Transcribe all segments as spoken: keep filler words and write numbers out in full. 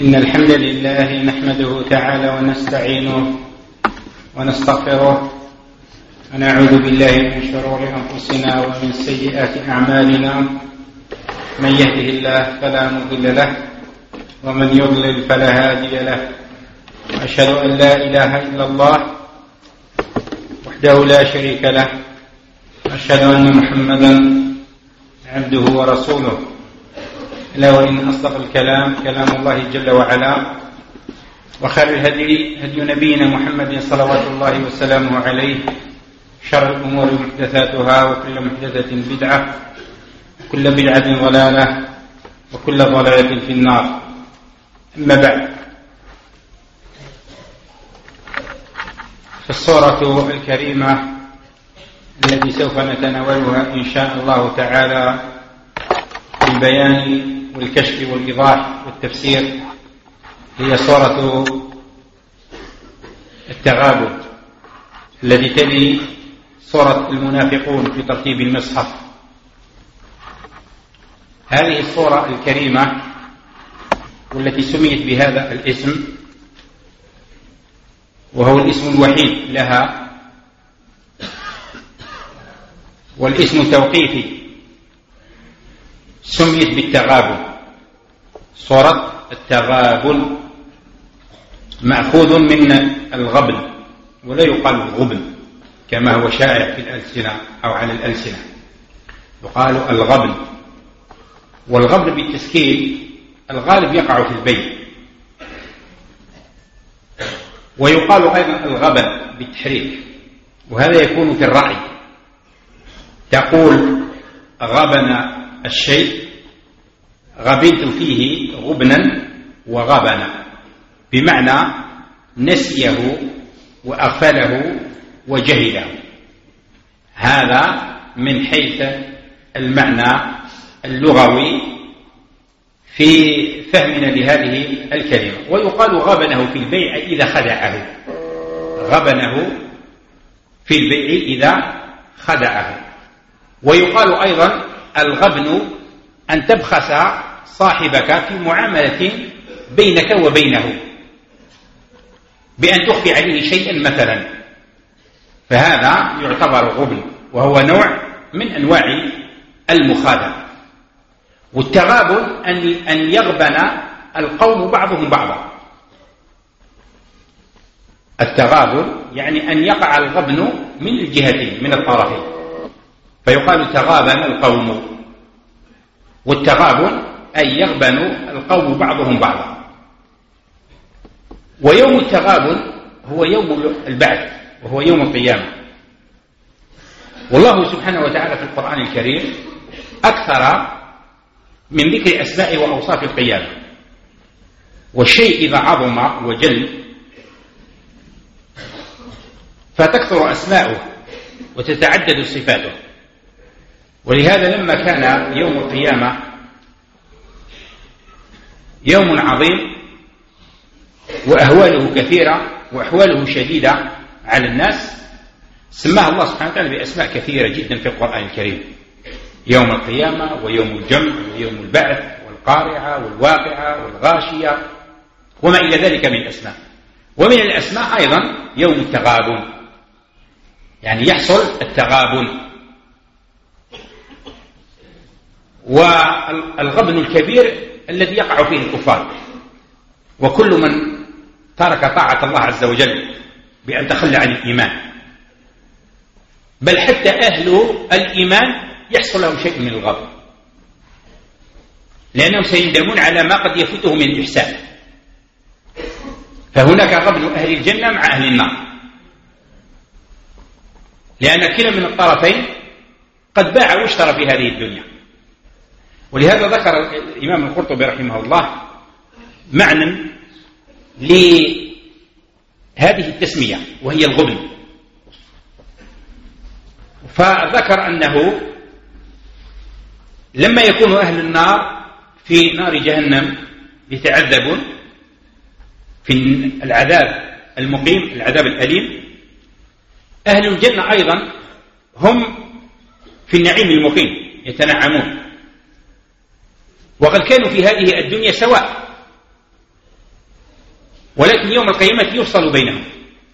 إن الحمد لله نحمده تعالى ونستعينه ونستغفره ونعوذ بالله من شرور أنفسنا ومن سيئات أعمالنا. من يهده الله فلا مضل له ومن يضلل فلا هادي له. أشهد أن لا إله إلا الله وحده لا شريك له. أشهد أن محمدا عبده ورسوله. إلا وإن أصدق الكلام كلام الله جل وعلا، وخير الهدي هدي نبينا محمد صلوات الله وسلامه عليه. شر الأمور محدثاتها وكل محدثة بدعة وكل بدعة ضلالة وكل ضلالة في النار. أما بعد، في السورة الكريمة التي سوف نتناولها إن شاء الله تعالى بالبيان والكشف والإيضاح والتفسير، هي سورة التغابن التي تلي سورة المنافقون في ترتيب المصحف. هذه السورة الكريمة والتي سميت بهذا الاسم، وهو الاسم الوحيد لها والاسم توقيفي، سميت بالتغابن. سورة التغابن مأخوذ من الغبن، ولا يقال الغبن كما هو شائع في الألسنة أو على الألسنة، يقال الغبن. والغبن بالتسكين الغالب يقع في البيت، ويقال أيضا الغبن بالتحريك، وهذا يكون في الرأي. تقول غبن الشيء، غبنت فيه غبنا وغبنا، بمعنى نسيه وأغفله وجهله. هذا من حيث المعنى اللغوي في فهمنا لهذه الكلمة. ويقال غبنه في البيع إذا خدعه، غبنه في البيع إذا خدعه. ويقال أيضا الغبن أن تبخس صاحبك في معاملة بينك وبينه، بأن تخفي عليه شيئا مثلا، فهذا يعتبر غبن، وهو نوع من أنواع المخادعة. والتغابن أن يغبن القوم بعضهم بعضا. التغابن يعني أن يقع الغبن من الجهتين، من الطرفين، فيقال تغابن القوم. والتغابن أن يغبن القوم بعضهم بعضا. ويوم التغابن هو يوم البعث، وهو يوم القيامة. والله سبحانه وتعالى في القرآن الكريم أكثر من ذكر أسماء وأوصاف القيامة. والشيء إذا عظم وجل فتكثر أسماؤه وتتعدد صفاته. ولهذا لما كان يوم القيامة يوم عظيم وأهواله كثيرة وأحواله شديدة على الناس، سماه الله سبحانه وتعالى بأسماء كثيرة جدا في القرآن الكريم: يوم القيامة، ويوم الجمع، ويوم البعث، والقارعة، والواقعة، والغاشية، وما إلى ذلك من الأسماء. ومن الأسماء أيضا يوم التغابن، يعني يحصل التغابن. والغبن الكبير الذي يقع فيه الكفار، وكل من ترك طاعة الله عز وجل بأن تخلى عن الإيمان، بل حتى أهل الإيمان يحصل لهم شيء من الغبن، لأنهم سيندمون على ما قد يفوتهم من الإحسان. فهناك غبن أهل الجنة مع أهل النار، لأن كلا من الطرفين قد باع واشترى في هذه الدنيا. ولهذا ذكر الإمام القرطبي رحمه الله معنى لهذه التسمية، وهي الغبن. فذكر أنه لما يكون أهل النار في نار جهنم يتعذبون في العذاب المقيم، العذاب الأليم، أهل الجنة أيضا هم في النعيم المقيم يتنعمون. وقد كانوا في هذه الدنيا سواء، ولكن يوم القيامة يفصل بينهم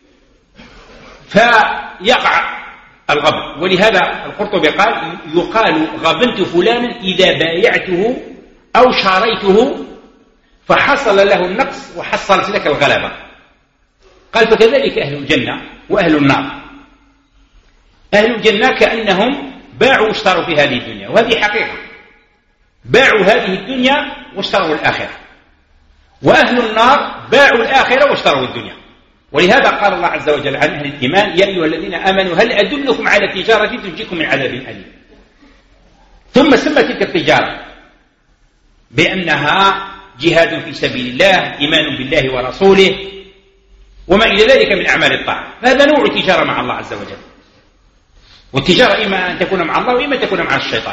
فيقع الغبن. ولهذا القرطبي قال يقال غبنت فلانا إذا بايعته أو شاريته فحصل له النقص وحصلت لك الغلبة. قال فكذلك أهل الجنة وأهل النار. أهل الجنة كأنهم باعوا واشتروا في هذه الدنيا، وهذه حقيقة، باعوا هذه الدنيا واشتروا الآخرة. وأهل النار باعوا الآخرة واشتروا الدنيا. ولهذا قال الله عز وجل عن أهل الإيمان يا أيها الذين آمنوا هل أدلكم على تجارة تنجيكم من عذاب أليم. ثم سمى تلك التجارة بأنها جهاد في سبيل الله، إيمان بالله ورسوله، وما إلى ذلك من أعمال الطاعة. هذا نوع تجارة مع الله عز وجل. والتجارة إما أن تكون مع الله وإما أن تكون مع الشيطان.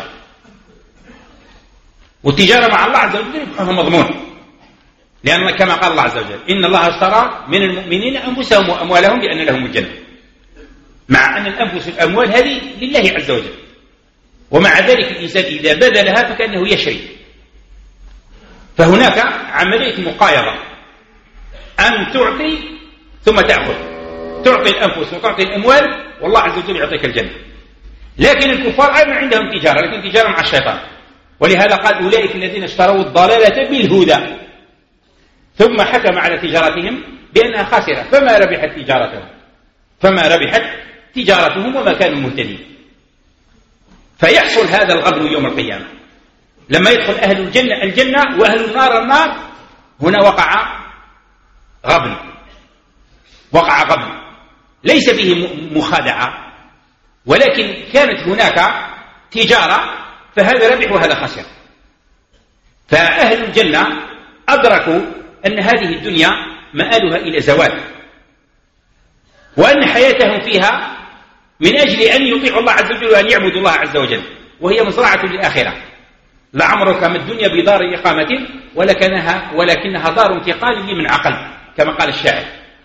والتجارة مع الله عز وجل هو مضمون، لأن كما قال الله عز وجل إن الله اشترى من المؤمنين أنفسهم وأموالهم بأن لهم الجنة، مع أن الأنفس والأموال هذه لله عز وجل، ومع ذلك الإنسان إذا بذلها فكأنه يشري. فهناك عملية مقايضة، أن تعطي ثم تأخذ، تعطي الأنفس وتعطي الأموال والله عز وجل يعطيك الجنة. لكن الكفار أيضا عندهم تجارة، لكن تجارة مع الشيطان. ولهذا قال أولئك الذين اشتروا الضلالة بالهدى ثم حكم على تجارتهم بأنها خاسرة فما ربحت تجارتهم فما ربحت تجارتهم وما كانوا مهتدين. فيحصل هذا الغبن يوم القيامة لما يدخل أهل الجنة الجنة وأهل النار النار. هنا وقع غبن، وقع غبن ليس به مخادعة، ولكن كانت هناك تجارة، فهذا ربح وهذا خسر. فأهل الجنة أدركوا أن هذه الدنيا مآلها إلى زوال، وأن حياتهم فيها من أجل أن يطيعوا الله عز وجل وأن يعبدوا الله عز وجل، وهي مزرعة للآخرة. لعمرك ما الدنيا بدار إقامة ولكنها, ولكنها دار انتقال لمن عقل كما قال الشاعر.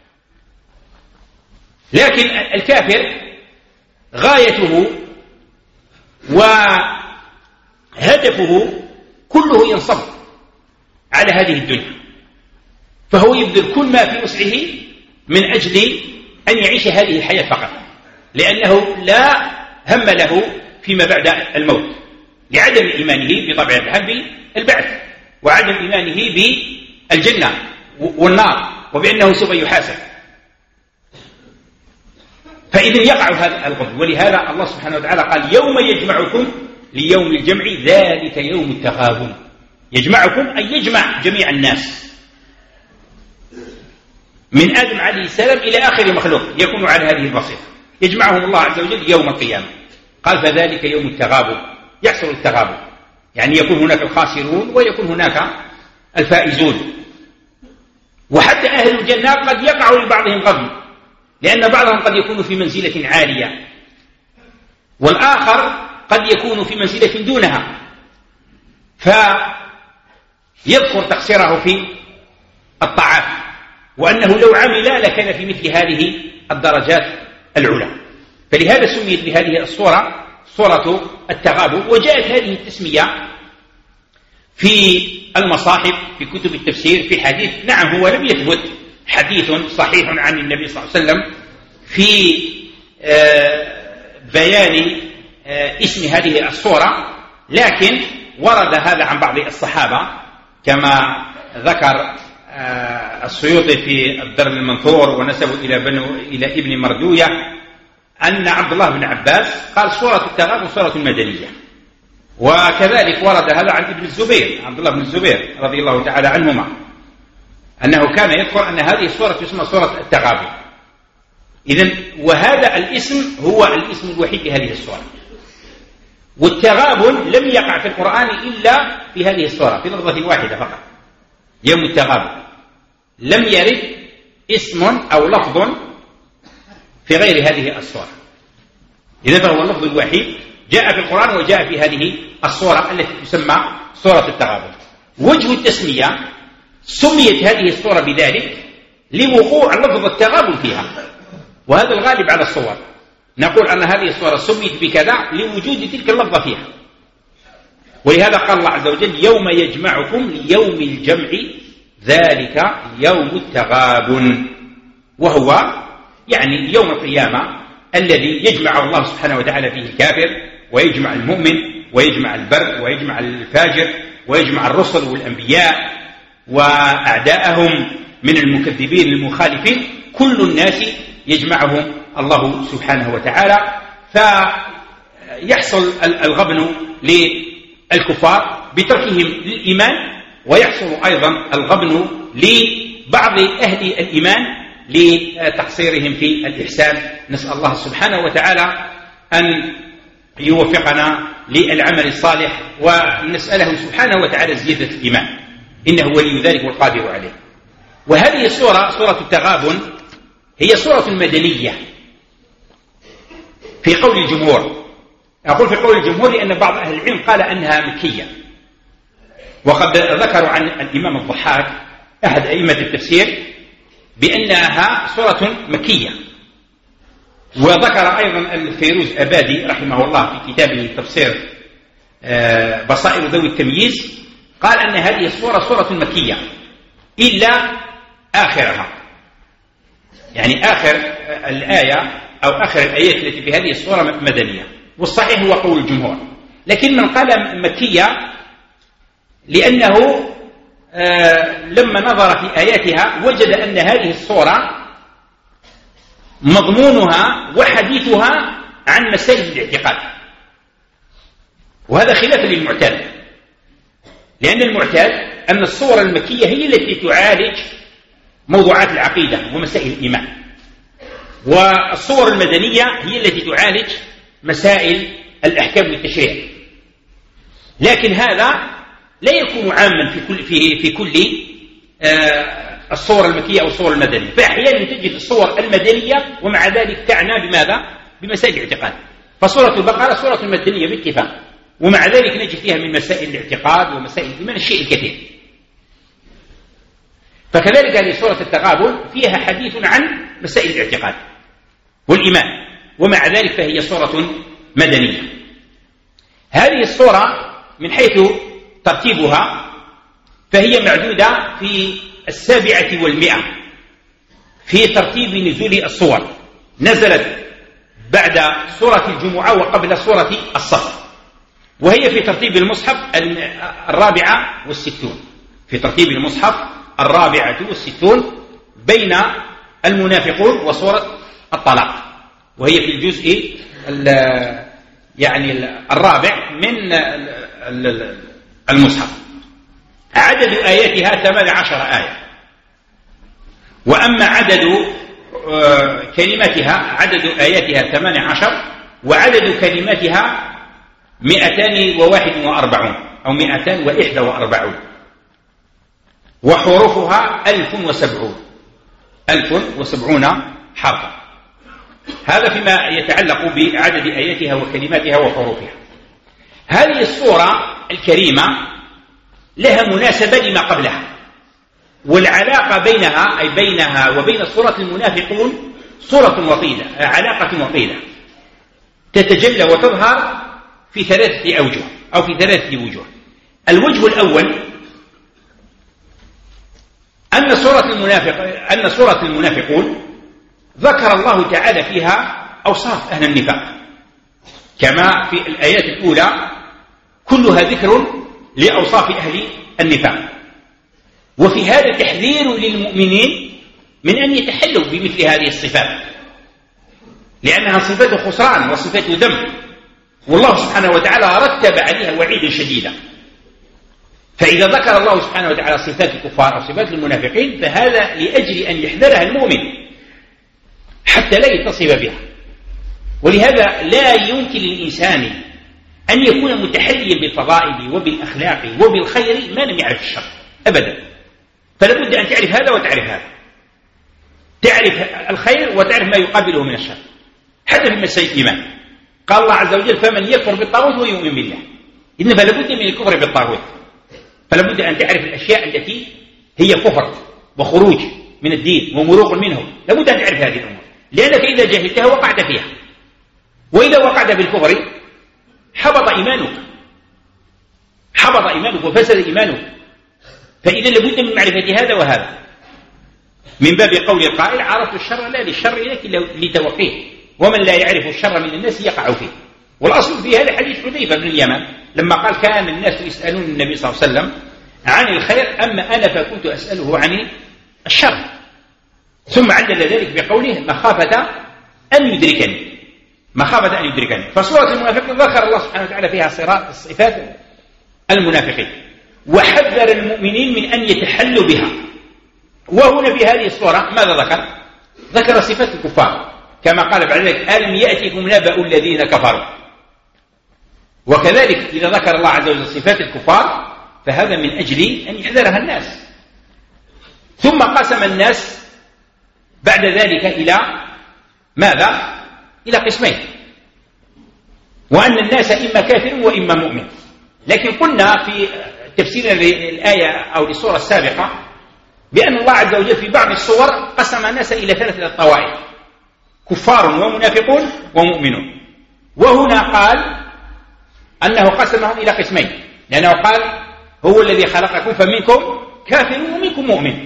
لكن الكافر غايته وهدفه كله ينصب على هذه الدنيا، فهو يبذل كل ما في وسعه من أجل أن يعيش هذه الحياة فقط، لأنه لا هم له فيما بعد الموت، لعدم إيمانه بطبيعة الحال بالبعث، وعدم إيمانه بالجنة والنار، وبأنه سوف يحاسب. فإذا يقع هذا الغبن. ولهذا الله سبحانه وتعالى قال يوم يجمعكم ليوم الجمع ذلك يوم التغابن. يجمعكم أي يجمع جميع الناس من آدم عليه السلام إلى آخر مخلوق يكون على هذه البسيطة، يجمعهم الله عز وجل يوم القيامة. قال فذلك يوم التغابن، يحصل التغابن، يعني يكون هناك الخاسرون ويكون هناك الفائزون. وحتى أهل الجنة قد يقع لبعضهم غبن، لأن بعضهم قد يكون في منزلة عالية والآخر قد يكون في منزلة دونها، فيذكر تقصيره في الطاعات، وأنه لو عمل لكان في مثل هذه الدرجات العلى. فلهذا سميت بهذه الصورة صورة التغابن. وجاءت هذه التسمية في المصاحف في كتب التفسير في حديث، نعم هو لم يثبت حديث صحيح عن النبي صلى الله عليه وسلم في بيان اسم هذه الصورة، لكن ورد هذا عن بعض الصحابة كما ذكر السيوطي في الدر المنثور ونسبه إلى, بنو إلى ابن مردوية أن عبد الله بن عباس قال سورة التغابن سورة مدنية. وكذلك ورد هذا عن ابن الزبير عبد الله بن الزبير رضي الله تعالى عنهما أنه كان يذكر أن هذه السورة تسمى سورة التغابن. إذن وهذا الاسم هو الاسم الوحيد لهذه السورة، والتغابن لم يقع في القرآن إلا في هذه السورة في لفظة واحدة فقط، يوم التغابن. لم يرد اسم أو لفظ في غير هذه السورة، إذن فهو اللفظ الوحيد جاء في القرآن وجاء في هذه السورة التي تسمى سورة التغابن. وجه التسمية سميت هذه السورة بذلك لوقوع لفظ التغابن فيها، وهذا الغالب على الصور، نقول أن هذه السورة سميت بكذا لوجود تلك اللفظة فيها. ولهذا قال الله عز وجل يوم يجمعكم ليوم الجمع ذلك يوم التغابن، وهو يعني يوم القيامة الذي يجمع الله سبحانه وتعالى فيه الكافر ويجمع المؤمن ويجمع البر ويجمع الفاجر ويجمع الرسل والأنبياء وأعداءهم من المكذبين المخالفين، كل الناس يجمعهم الله سبحانه وتعالى، فيحصل الغبن للكفار بتركهم للإيمان، ويحصل أيضا الغبن لبعض أهل الإيمان لتقصيرهم في الإحسان. نسأل الله سبحانه وتعالى أن يوفقنا للعمل الصالح، ونسأله سبحانه وتعالى زيادة الإيمان، إنه ولي ذلك والقادر عليه. وهذه السورة سورة التغابن هي سورة مدنية في قول الجمهور. أقول في قول الجمهور لأن بعض أهل العلم قال أنها مكية، وقد ذكروا عن الإمام الضحاك أحد أئمة التفسير بأنها سورة مكية. وذكر أيضا الفيروز أبادي رحمه الله في كتابه تفسير بصائر ذوي التمييز، قال أن هذه السورة سورة مكية إلا آخرها، يعني آخر الآية أو آخر الآيات التي في هذه السورة مدنية، والصحيح هو قول الجمهور. لكن من قال مكية لأنه آه لما نظر في آياتها وجد أن هذه السورة مضمونها وحديثها عن مسائل الاعتقاد، وهذا خلاف للمعتاد، لأن المعتاد أن السور المكية هي التي تعالج موضوعات العقيدة ومسائل الإيمان، والسور المدنية هي التي تعالج مسائل الأحكام والتشريع. لكن هذا لا يكون عاما في كل في في كل آه الصور المكية أو الصور المدنية، فأحيانا تجد الصور المدنية ومع ذلك تعنى بماذا؟ بمسائل الاعتقاد. فسورة البقرة سورة مدنية باتفاق، ومع ذلك نجد فيها من مسائل الاعتقاد ومسائل الإيمان الشيء الكثير. فكذلك هذه سورة التغابن فيها حديث عن مسائل الاعتقاد والإيمان، ومع ذلك فهي سورة مدنية. هذه السورة من حيث ترتيبها فهي معدودة في السابعة والمئة في ترتيب نزول الصور، نزلت بعد سورة الجمعة وقبل سورة الصف، وهي في ترتيب المصحف الرابعة والستون، في ترتيب المصحف الرابعة والستون بين المنافقون وسورة الطلاق، وهي في الجزء يعني الرابع من المصحف. عدد آياتها ثمان عشر آية، وأما عدد كلماتها عدد آياتها ثمان عشر، وعدد كلماتها مئتان وواحد وأربعون أو مئتان وإحدى وأربعون، وحروفها ألف وسبعون ألف وسبعون حرفا. هذا فيما يتعلق بعدد آياتها وكلماتها وحروفها. هذه السورة الكريمة لها مناسبة لما قبلها، والعلاقة بينها أي بينها وبين سورة المنافقون سورة وطيدة، علاقة وطيدة تتجلى وتظهر في ثلاثة أوجه أو في ثلاثة وجوه. الوجه الأول أن سورة المنافق أن سورة المنافقون ذكر الله تعالى فيها أوصاف أهل النفاق، كما في الآيات الأولى كلها ذكر لأوصاف أهل النفاق، وفي هذا تحذير للمؤمنين من أن يتحلوا بمثل هذه الصفات، لأنها صفات خسران وصفات ذم، والله سبحانه وتعالى رتب عليها وعيدا شديدا. فإذا ذكر الله سبحانه وتعالى صفات الكفار أو صفات المنافقين فهذا لأجل أن يحذرها المؤمن حتى لا يتصف بها. ولهذا لا يمكن للإنسان أن يكون متحليا بالفضائل وبالأخلاق وبالخير ما لم يعرف الشر أبدا. فلا بد أن تعرف هذا وتعرف هذا، تعرف الخير وتعرف ما يقابله من الشر. حتى في مسائل الإيمان قال الله عز وجل فمن يكفر بالطاغوت ويؤمن بالله، إن فلا بد من الكفر بالطاغوت، فلا بد أن تعرف الأشياء التي هي كفر وخروج من الدين ومروق منه، لا بد أن تعرف هذه الأمور، لأنك إذا جهلتها وقعت فيها، وإذا وقعت بالكفر حبط إيمانك حبط إيمانك وفسد إيمانك. فإذا لابد من معرفة هذا وهذا، من باب قول القائل عرفت الشر لا للشر لكن لتوقيه، ومن لا يعرف الشر من الناس يقع فيه. والأصل في هذا حديث حذيفة بن اليمان لما قال كان الناس يسألون النبي صلى الله عليه وسلم عن الخير أما أنا فكنت أسأله عن الشر، ثم علل ذلك بقوله مخافة أن يدركني، مخافة أن يدركني. فسورة المنافقين ذكر الله سبحانه وتعالى فيها صفات المنافقين وحذر المؤمنين من أن يتحلوا بها. وهنا في هذه السورة ماذا ذكر؟ ذكر صفات الكفار كما قال بعد ذلك ألم يأتكم نبأ الذين كفروا. وكذلك إذا ذكر الله عز وجل صفات الكفار فهذا من أجل أن يحذرها الناس. ثم قسم الناس بعد ذلك إلى ماذا؟ إلى قسمين، وأن الناس إما كافر وإما مؤمن. لكن قلنا في تفسير الآية أو للسورة السابقة بأن الله عز وجل في بعض الصور قسم الناس إلى ثلاثة طوائف، كفار ومنافقون ومؤمنون. وهنا قال أنه قسمهم إلى قسمين، لأنه قال هو الذي خلقكم فمنكم كافر ومنكم مؤمن،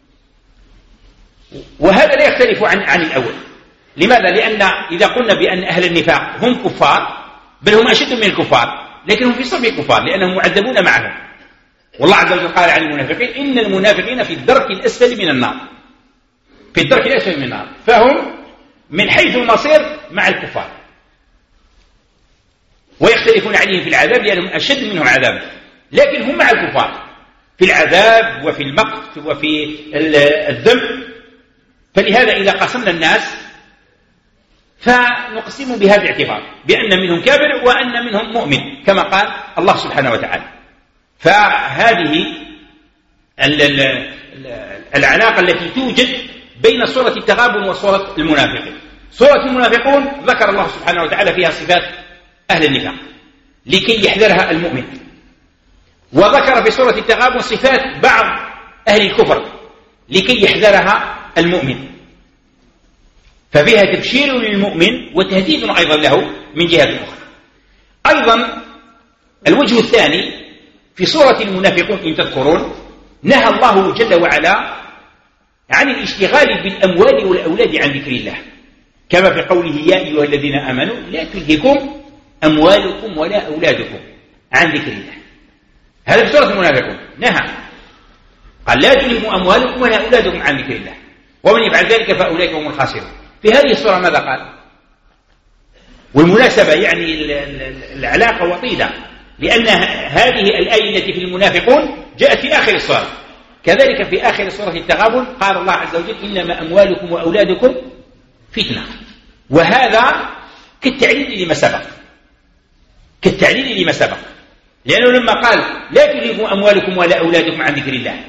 وهذا لا يختلف عن عن الأول. لماذا؟ لأن إذا قلنا بأن أهل النفاق هم كفار بل هم أشد من الكفار، لكنهم في صف الكفار لأنهم معذبون معهم. والله عز وجل قال عن المنافقين إن المنافقين في الدرك الأسفل من النار، في الدرك الأسفل من النار، فهم من حيث المصير مع الكفار ويختلفون عليهم في العذاب لأنهم أشد منهم عذابا، لكن هم مع الكفار في العذاب وفي المقت وفي الذنب. فلهذا إذا قسمنا الناس فنقسم بهذا الاعتبار بأن منهم كافر وأن منهم مؤمن كما قال الله سبحانه وتعالى. فهذه العلاقة التي توجد بين سورة التغابن وسورة المنافقين. سورة المنافقون ذكر الله سبحانه وتعالى فيها صفات أهل النفاق لكي يحذرها المؤمن، وذكر في سورة التغابن صفات بعض أهل الكفر لكي يحذرها المؤمن، ففيها تبشير للمؤمن وتهديد أيضا له من جهة أخرى. أيضا الوجه الثاني في سورة المنافقون إن تذكرون نهى الله جل وعلا عن الاشتغال بالأموال والأولاد عن ذكر الله، كما في قوله يا أيها الذين آمنوا لا تلهكم أموالكم ولا أولادكم عن ذكر الله. هذا في سورة المنافقون نهى، قال لا تلهكم أموالكم ولا أولادكم عن ذكر الله ومن يفعل ذلك فأولئك هم الخاسرون. في هذه السورة ماذا قال؟ والمناسبة يعني العلاقة وطيدة، لأن هذه الآية التي في المنافقون جاءت في آخر السورة، كذلك في آخر سورة التغابن قال الله عز وجل إنما أموالكم وأولادكم فتنة. وهذا كالتعليل لما سبق، كالتعليل لما سبق، لأنه لما قال لا تلهكم أموالكم ولا أولادكم عن ذكر الله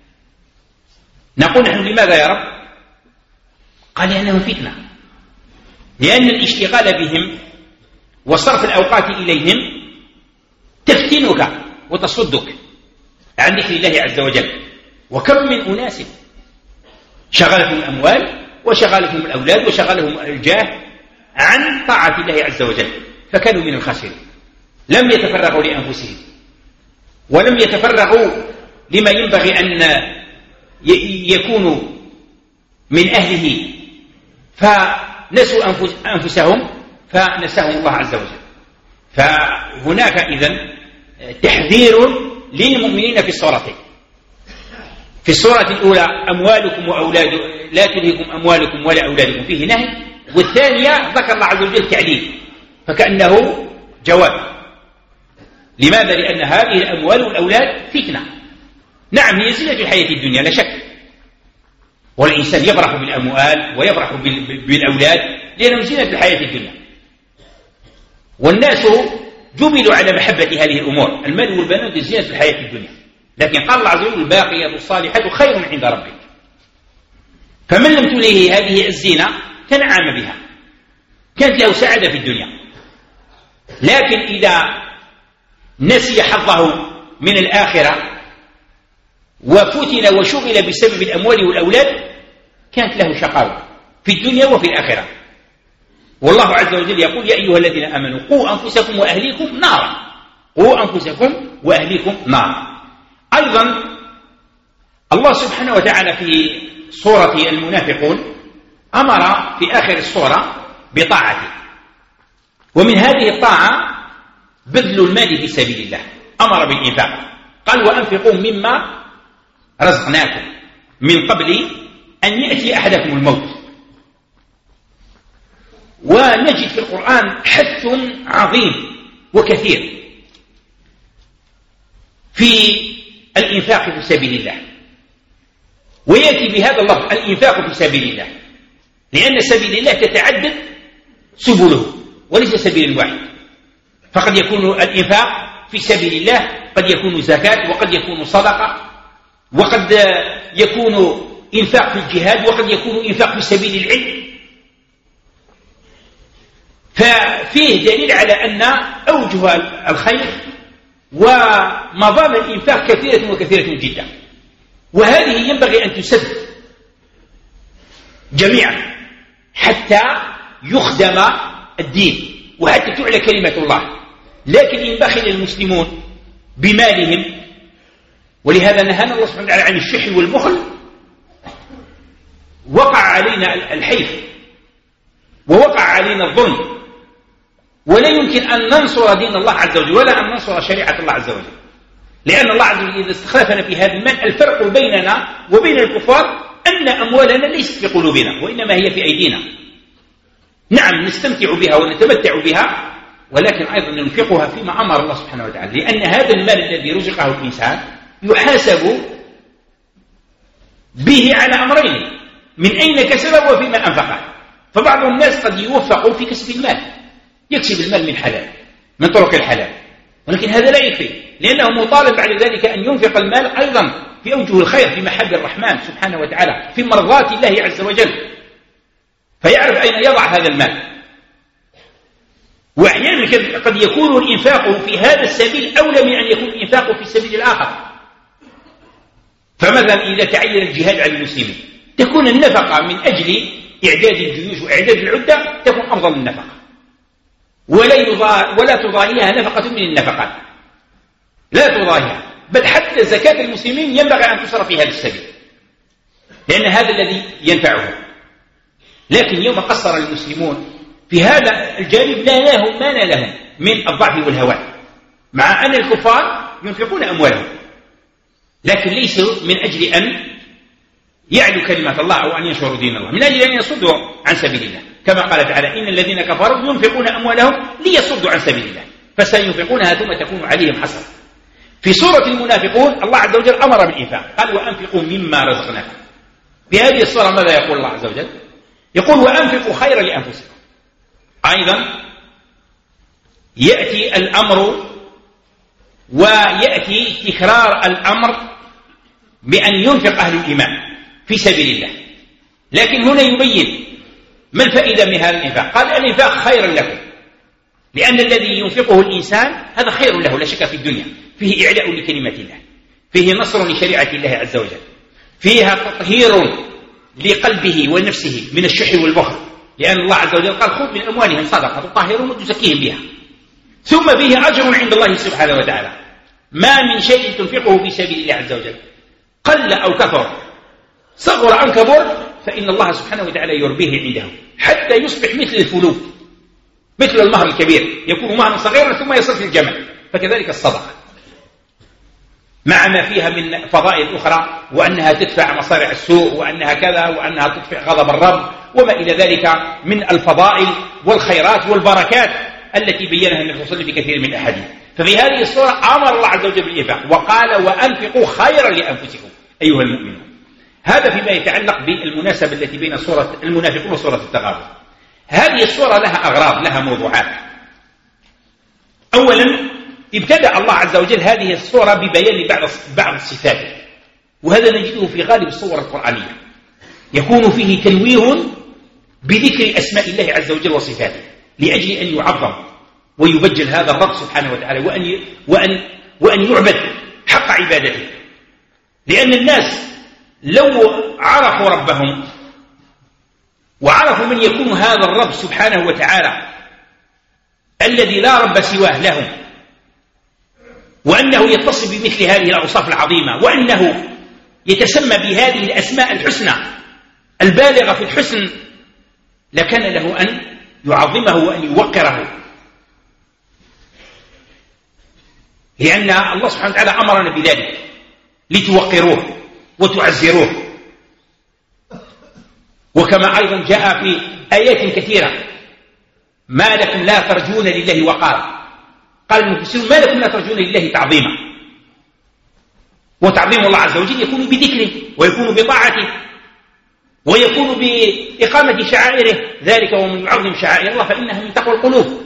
نقول نحن لماذا يا رب؟ قال لأنهم فتنة، لأن الاشتغال بهم وصرف الأوقات إليهم تفتنك وتصدك عن ذكر الله عز وجل. وكم من أناس شغلتهم الأموال وشغلتهم الأولاد وشغلهم الجاه عن طاعة الله عز وجل فكانوا من الخاسرين، لم يتفرغوا لأنفسهم ولم يتفرغوا لما ينبغي أن يكونوا من أهله، فنسوا أنفسهم فنساهم الله عز وجل. فهناك إذن تحذير للمؤمنين في السورتين، في السورة الأولى أموالكم وأولادكم لا تلهكم أموالكم ولا أولادكم فيه نهي، والثانية ذكر الله عز وجل تعليل فكأنه جواب. لماذا؟ لأن هذه الأموال والأولاد فتنة، نعم هي زينة الحياة الدنيا لا شك، والإنسان يفرح بالأموال ويفرح بالأولاد لأنهم زينة الحياة الدنيا، والناس جبلوا على محبة هذه الأمور، المال والبنون زينة الحياة الدنيا، لكن قال الله عز وجل الباقيات الصالحات خير عند ربك. فمن لم تلهه هذه الزينة تنعم بها كانت له سعادة في الدنيا، لكن إذا نسي حظه من الآخرة وفتن وشغل بسبب الأموال والأولاد كانت له شقاوة في الدنيا وفي الآخرة. والله عز وجل يقول يا أيها الذين آمنوا قوا أنفسكم وأهليكم نارا، قوا أنفسكم وأهليكم نارا. أيضا الله سبحانه وتعالى في سورة المنافقون أمر في آخر السورة بطاعته، ومن هذه الطاعة بذل المال في سبيل الله، أمر بالإنفاق، قال وأنفقوا مما رزقناكم من قبل أن يأتي أحدكم الموت. ونجد في القرآن حث عظيم وكثير في الإنفاق في سبيل الله، ويأتي بهذا اللفظ الإنفاق في سبيل الله، لأن سبيل الله تتعدد سبله وليس سبيل واحد، فقد يكون الإنفاق في سبيل الله قد يكون زكاة، وقد يكون صدقة، وقد يكون إنفاق في الجهاد، وقد يكون إنفاق في سبيل العلم. ففيه دليل على أن أوجه الخير ومظان الإنفاق كثيرة وكثيرة جدا، وهذه ينبغي أن تسد جميعا حتى يخدم الدين وحتى تعلى كلمة الله. لكن إن بخل المسلمون بمالهم، ولهذا نهانا الله سبحانه وتعالى عن الشح والبخل، وقع علينا الحيف ووقع علينا الظلم، ولا يمكن أن ننصر دين الله عز وجل ولا أن ننصر شريعة الله عز وجل، لأن الله عز وجل إذا استخلفنا في هذا المال. الفرق بيننا وبين الكفار أن أموالنا ليست في قلوبنا وإنما هي في أيدينا. نعم نستمتع بها ونتمتع بها، ولكن أيضا ننفقها فيما أمر الله سبحانه وتعالى، لأن هذا المال الذي رزقه الإنسان يحاسب به على أمرين: من أين كسبه وفيما أنفقه. فبعض الناس قد يوفق في كسب المال، يكسب المال من حلال، من طرق الحلال، ولكن هذا لا يكفي، لأنه مطالب بعد ذلك أن ينفق المال أيضا في أوجه الخير، في محب الرحمن سبحانه وتعالى، في مرضات الله عز وجل، فيعرف أين يضع هذا المال. وأحيانا قد يكون الإنفاق في هذا السبيل أولى من أن يكون الإنفاق في السبيل الآخر. فمثلا إذا تعين الجهاد على المسلمين تكون النفقة من أجل إعداد الجيوش وإعداد العدة تكون أفضل النفقة، ولا, يضا... ولا تضاهيها نفقة من النفقات، لا تضاهيها، بل حتى زكاة المسلمين ينبغي أن تصرف في هذا السبيل، لأن هذا الذي ينفعهم. لكن يوم قصر المسلمون في هذا الجانب لا لهم ما لهم من الضعف والهوان، مع أن الكفار ينفقون أموالهم، لكن ليسوا من أجل أن يعلوا كلمة الله أو أن ينشروا دين الله، من أجل أن يصدوا عن سبيل الله، كما قال تعالى: إن الذين كفروا ينفقون أموالهم ليصدوا عن سبيل الله فسينفقونها ثم تكون عليهم حسرة. في سورة المنافقون الله عز وجل أمر بالإنفاق، قال: وأنفقوا مما رزقناكم. في هذه السورة ماذا يقول الله عز وجل؟ يقول: وأنفقوا خيرا لأنفسكم. أيضا يأتي الأمر ويأتي تكرار الأمر بأن ينفق أهل الإيمان في سبيل الله، لكن هنا يبين ما الفائدة من هذا الإنفاق. قال: الإنفاق خير لكم، لأن الذي ينفقه الإنسان هذا خير له لا شك في الدنيا، فيه إعلاء لكلمة الله، فيه نصر لشريعة الله عز وجل، فيها تطهير لقلبه ونفسه من الشح والبخل، لأن الله عز وجل قال: خذ من أموالهم صدقة تطهرهم وتزكيهم بها، ثم فيه أجر عند الله سبحانه وتعالى. ما من شيء تنفقه في سبيل الله عز وجل قل أو كثر، صغر أم كبر، فإن الله سبحانه وتعالى يربيه عنده حتى يصبح مثل الفلوس، مثل المهر الكبير، يكون مهرا صغيرا ثم يصل في الجمل. فكذلك الصدقة مع ما فيها من فضائل أخرى، وأنها تدفع مصارع السوء، وأنها كذا، وأنها تدفع غضب الرب، وما إلى ذلك من الفضائل والخيرات والبركات التي بينها النبي صلى الله عليه وسلم في كثير من الأحاديث. ففي هذه الصورة أمر الله عز وجل بالإنفاق وقال: وأنفقوا خيرا لأنفسكم أيها المؤمنون. هذا فيما يتعلق بالمناسبة التي بين سورة المنافقون وسورة التغابن. هذه السورة لها أغراض، لها موضوعات. أولا ابتدأ الله عز وجل هذه السورة ببيان بعض بعض الصفات، وهذا نجده في غالب الصور القرآنية، يكون فيه تنويه بذكر أسماء الله عز وجل وصفاته، لأجل أن يعظم ويبجل هذا الرب سبحانه وتعالى، وأن وأن وأن يعبد حق عبادته. لأن الناس لو عرفوا ربهم وعرفوا من يكون هذا الرب سبحانه وتعالى الذي لا رب سواه لهم، وأنه يتصف بمثل هذه الأوصاف العظيمة، وأنه يتسمى بهذه الأسماء الحسنى البالغة في الحسن لكان له أن يعظمه وأن يوقره، لأن الله سبحانه وتعالى أمرنا بذلك لتوقروه وتعزروه. وكما أيضا جاء في آيات كثيرة: ما لكم لا ترجون لله وقارا. قال المفسرون: ما لكم لا ترجون لله تعظيما. وتعظيم الله عز وجل يكون بذكره ويكون بطاعته ويكون بإقامة شعائره، ذلك ومن يعظم شعائر الله فإنها من تقوى القلوب.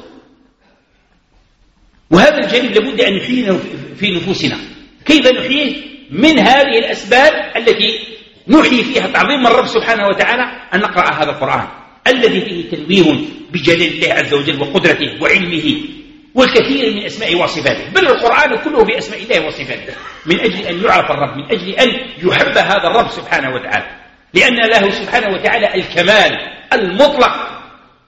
وهذا الجانب لابد أن نحييه في نفوسنا. كيف نحييه؟ من هذه الأسباب التي نحيي فيها تعظيم الرب سبحانه وتعالى أن نقرأ هذا القرآن الذي فيه تنويه بجلال الله عز وجل وقدرته وعلمه والكثير من أسماء وصفاته، بل القرآن كله بأسماء الله وصفاته، من أجل أن يعرف الرب، من أجل أن يحب هذا الرب سبحانه وتعالى، لأن له سبحانه وتعالى الكمال المطلق،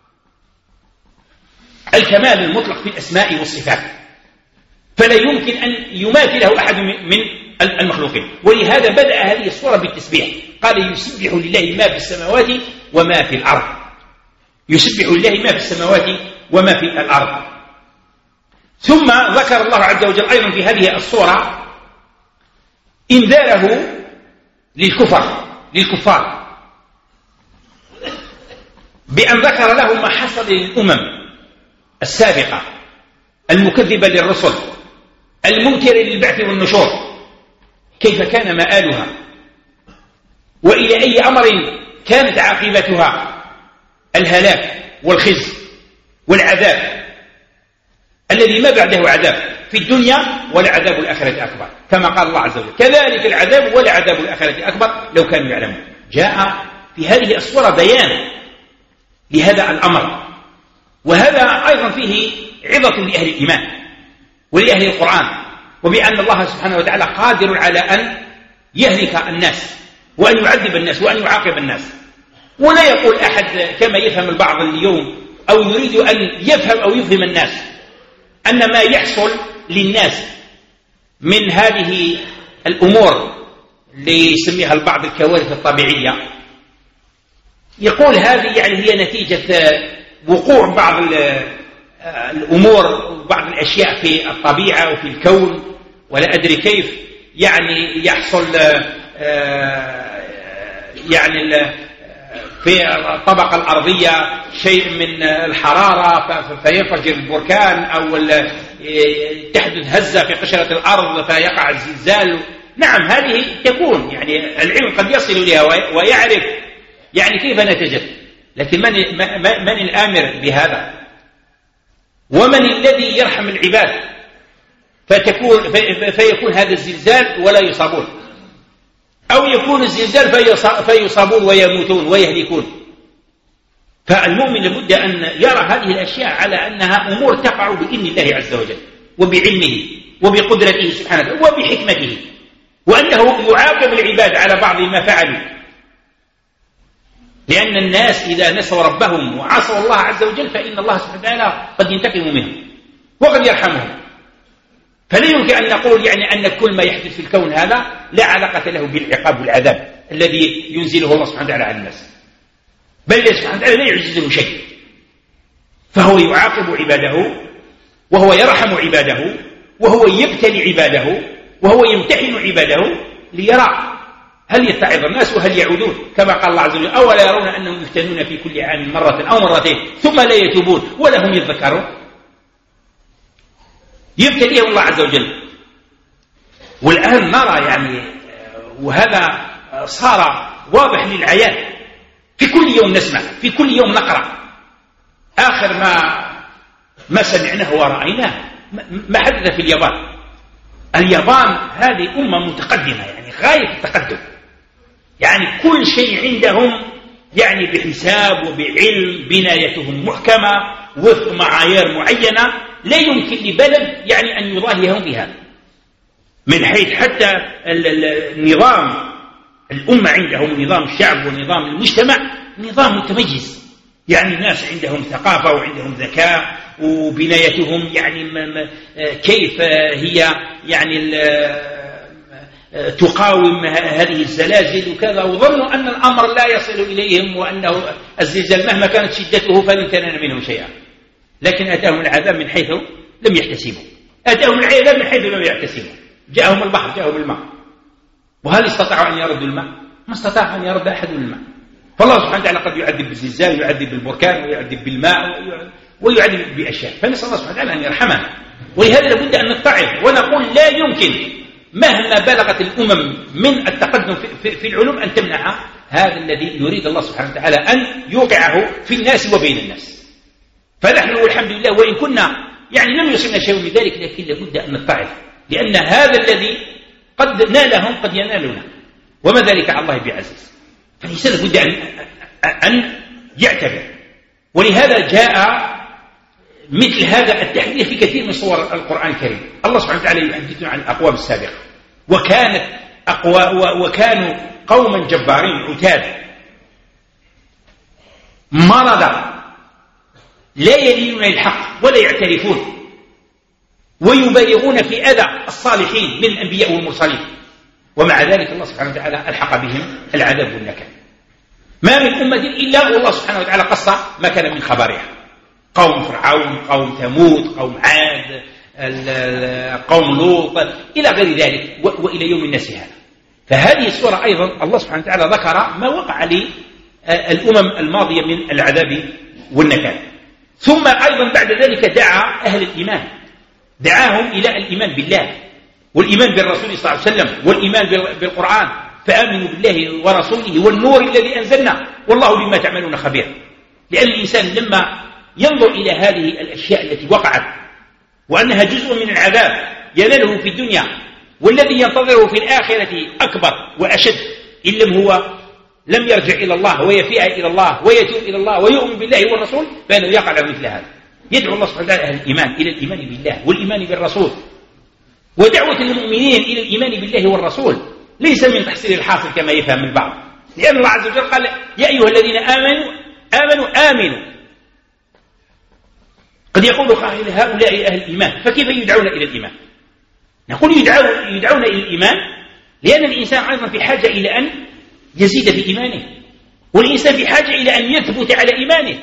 الكمال المطلق في الأسماء والصفات، فلا يمكن أن يماثله أحد من المخلوقين. ولهذا بدأ هذه السورة بالتسبيح، قال: يسبح لله ما في السماوات وما في الأرض. يسبح لله ما في السماوات وما في الأرض. ثم ذكر الله عز وجل أيضا في هذه السورة إنذاره للكفر للكفار بأن ذكر لهم ما حصل للأمم السابقة المكذبة للرسل المنكرة للبعث والنشور، كيف كان مآلها وإلى أي أمر كانت عاقبتها: الهلاك والخزي والعذاب الذي ما بعده عذاب في الدنيا ولعذاب الآخرة أكبر، كما قال الله عز وجل: كذلك العذاب ولعذاب الآخرة أكبر لو كانوا يعلمون. جاء في هذه السورة بيان لهذا الأمر، وهذا أيضا فيه عظة لأهل الإيمان ولأهل القرآن، وبأن الله سبحانه وتعالى قادر على أن يهلك الناس وأن يعذب الناس وأن يعاقب الناس. ولا يقول أحد كما يفهم البعض اليوم أو يريد أن يفهم أو يفهم الناس أن ما يحصل للناس من هذه الأمور اللي يسميها البعض الكوارث الطبيعية، يقول هذه يعني هي نتيجة وقوع بعض الأمور وبعض الأشياء في الطبيعة وفي الكون، ولا أدري كيف يعني يحصل يعني في الطبقة الأرضية شيء من الحرارة فينفجر البركان، أو تحدث هزة في قشرة الأرض فيقع الزلزال. نعم هذه تكون، يعني العلم قد يصل إليها ويعرف يعني كيف نتجت، لكن من, من الآمر بهذا؟ ومن الذي يرحم العباد فتكون فيكون هذا الزلزال ولا يصابون، أو يكون الزلزال فيصابون ويموتون ويهلكون؟ فالمؤمن لابد أن يرى هذه الأشياء على أنها أمور تقع بإذن الله عز وجل وبعلمه وبقدرته سبحانه وبحكمته، وأنه يعاقب العباد على بعض ما فعلوا، لأن الناس إذا نسوا ربهم وعصوا الله عز وجل فإن الله سبحانه وتعالى قد ينتقم منهم وقد يرحمهم. فلا يمكن أن نقول يعني أن كل ما يحدث في الكون هذا لا علاقة له بالعقاب والعذاب الذي ينزله الله سبحانه وتعالى على الناس، بل الله سبحانه وتعالى لا يعجزه شيء، فهو يعاقب عباده وهو يرحم عباده وهو يبتلي عباده وهو يمتحن عباده ليرى هل يتعظ الناس وهل يعودون، كما قال الله عز وجل: أولا يرون أنهم يفتنون في كل عام مرة أو مرتين ثم لا يتوبون ولا هم يذكرون. يبتليهم الله عز وجل. والآن نرى يعني، وهذا صار واضح للعيان، في كل يوم نسمع، في كل يوم نقرأ. آخر ما ما سمعناه ورأيناه ما حدث في اليابان. اليابان هذه أمة متقدمة، يعني غاية التقدم، يعني كل شيء عندهم يعني بحساب وبعلم، بنايتهم محكمة وفق معايير معينة لا يمكن لبلد يعني أن يضاهيهم بها، من حيث حتى النظام الأمة عندهم، نظام الشعب ونظام المجتمع نظام متميز، يعني الناس عندهم ثقافة وعندهم ذكاء وبنايتهم يعني كيف هي يعني تقاوم هذه الزلازل وكذا، وظنوا أن الأمر لا يصل إليهم، وأنه الزلزال مهما كانت شدته فلن تنال منهم شيئا، لكن أتاهم العذاب من حيث لم يحتسبوا، أتاهم العذاب من حيث لم يحتسبوا، جاءهم البحر، جاءهم الماء. وهل استطاعوا أن يردوا الماء؟ ما استطاع أن يرد أحد الماء. فالله سبحانه وتعالى قد يعذب بالزلزال، ويعذب بالبركان، ويعذب بالماء، ويعذب بأشياء، فنسأل الله سبحانه وتعالى أن يرحمنا. ولهذا لابد أن نتعظ ونقول لا يمكن مهما بلغت الأمم من التقدم في, في, في العلوم أن تمنع هذا الذي يريد الله سبحانه وتعالى أن يوقعه في الناس وبين الناس. فنحن والحمد لله وإن كنا يعني لم يصلنا شيء من ذلك، لكن لابد أن نتعظ، لأن هذا الذي قد نالهم قد ينالنا، وما ذلك على الله بعزيز. فالإنسان لابد أن, أن يعتبر. ولهذا جاء مثل هذا التحذير في كثير من صور القرآن الكريم. الله سبحانه وتعالى يحدثنا عن الأقوام السابقة، وكانت أقوى وكانوا قوما جبارين عتاد مرضى لا يلينون الحق ولا يعترفون، ويبالغون في أذى الصالحين من الأنبياء والمرسلين، ومع ذلك الله سبحانه وتعالى ألحق بهم العذاب والنكال. ما من أمة إلا والله سبحانه وتعالى قص ما كان من خبرها، قوم فرعون، قوم ثمود، قوم عاد، قوم لوط، إلى غير ذلك، وإلى يوم الناس هذا. فهذه السورة أيضا الله سبحانه وتعالى ذكر ما وقع للأمم الماضية من العذاب والنكال. ثم أيضا بعد ذلك دعا أهل الإيمان، دعاهم إلى الإيمان بالله والإيمان بالرسول صلى الله عليه وسلم والإيمان بالقرآن، فآمنوا بالله ورسوله والنور الذي أنزلنا والله بما تعملون خبير. لأن الإنسان لما ينظر إلى هذه الأشياء التي وقعت وأنها جزء من العذاب يناله في الدنيا، والذي ينتظره في الآخرة أكبر وأشد إن لم هو لم يرجع إلى الله ويفيء إلى الله ويتوب إلى الله ويؤمن بالله والرسول، فإنه يقع له مثل هذا. يدعو الله سبحانه وتعالى أهل الإيمان إلى الإيمان بالله والإيمان بالرسول، ودعوة المؤمنين إلى الإيمان بالله والرسول ليس من تحصيل الحاصل كما يفهم البعض، لأن الله عز وجل قال يا أيها الذين آمنوا آمنوا آمنوا. قد يقول قائل هؤلاء أهل الإيمان، فكيف يدعون إلى الإيمان؟ نقول يدعون, يدعون إلى الإيمان لأن الإنسان أيضا في حاجة إلى أن يزيد في إيمانه، والإنسان في حاجة إلى أن يثبت على إيمانه.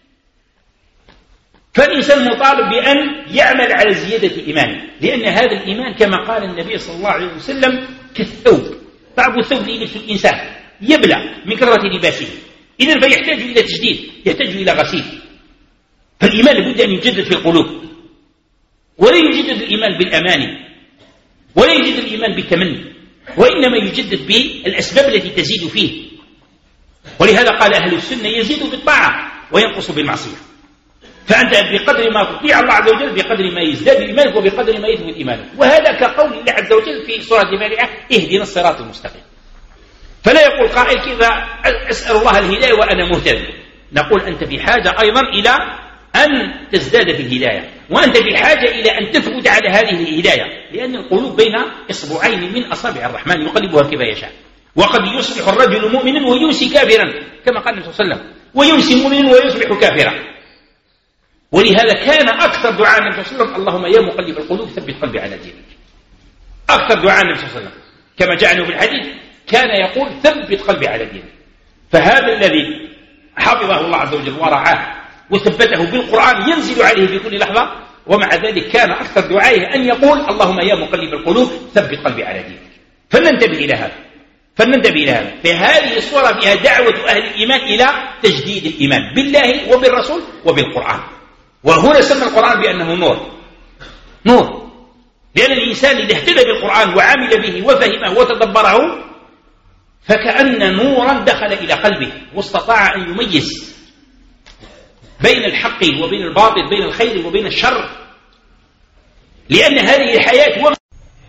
فالإنسان مطالب بأن يعمل على زيادة إيمانه، لأن هذا الإيمان كما قال النبي صلى الله عليه وسلم كالثوب، بعض الثوب يلبس الإنسان يبلى من كثرة لباسه، إذن فيحتاج إلى تجديد، يحتاج إلى غسيل. فالإيمان لابد أن يجدد في القلوب، ولا يجدد الإيمان بالأماني، ولا يجدد الإيمان بالتمني، وإنما يجدد بالأسباب التي تزيد فيه. ولهذا قال أهل السنة يزيد بالطاعة وينقص بالمعصية. فأنت بقدر ما تطيع الله عز وجل بقدر ما يزداد إيمانك وبقدر ما يثبت إيمانك. وهذا كقول الله عز وجل في سورة الفاتحة اهدنا الصراط المستقيم. فلا يقول قائل كيف أسأل الله الهداية وأنا مهتد، نقول أنت بحاجة أيضا إلى أن تزداد في الهداية، وأنت بحاجة إلى أن تثبت على هذه الهداية، لأن القلوب بين إصبعين من أصابع الرحمن يقلبها كيف يشاء. وقد يصبح الرجل مؤمنا ويمسي كافرا كما قال النبي صلى الله عليه وسلم، ويمسي مؤمنا ويصبح كافرا. ولهذا كان أكثر دعاء النبي صلى الله عليه وسلم اللهم يا مقلب القلوب ثبت قلبي على دينك. أكثر دعاء النبي صلى الله عليه وسلم كما جاء عنه في الحديث كان يقول ثبت قلبي على دينك. فهذا الذي حفظه الله عز وجل ورعاه وثبته بالقرآن ينزل عليه في كل لحظة، ومع ذلك كان أكثر دعائه أن يقول اللهم يا مقلب القلوب ثبت قلبي على دينك. فلننتبه إلى هذا، فلننتبه إلى هذا. فهذه الصورة فيها دعوة أهل الإيمان إلى تجديد الإيمان بالله وبالرسول وبالقرآن. وهنا سمى القرآن بأنه نور، نور، لأن الإنسان إذا اهتدى بالقرآن وعمل به وفهمه وتدبره فكأن نورا دخل إلى قلبه واستطاع أن يميز بين الحق وبين الباطل، بين الخير وبين الشر، لأن هذه الحياة و...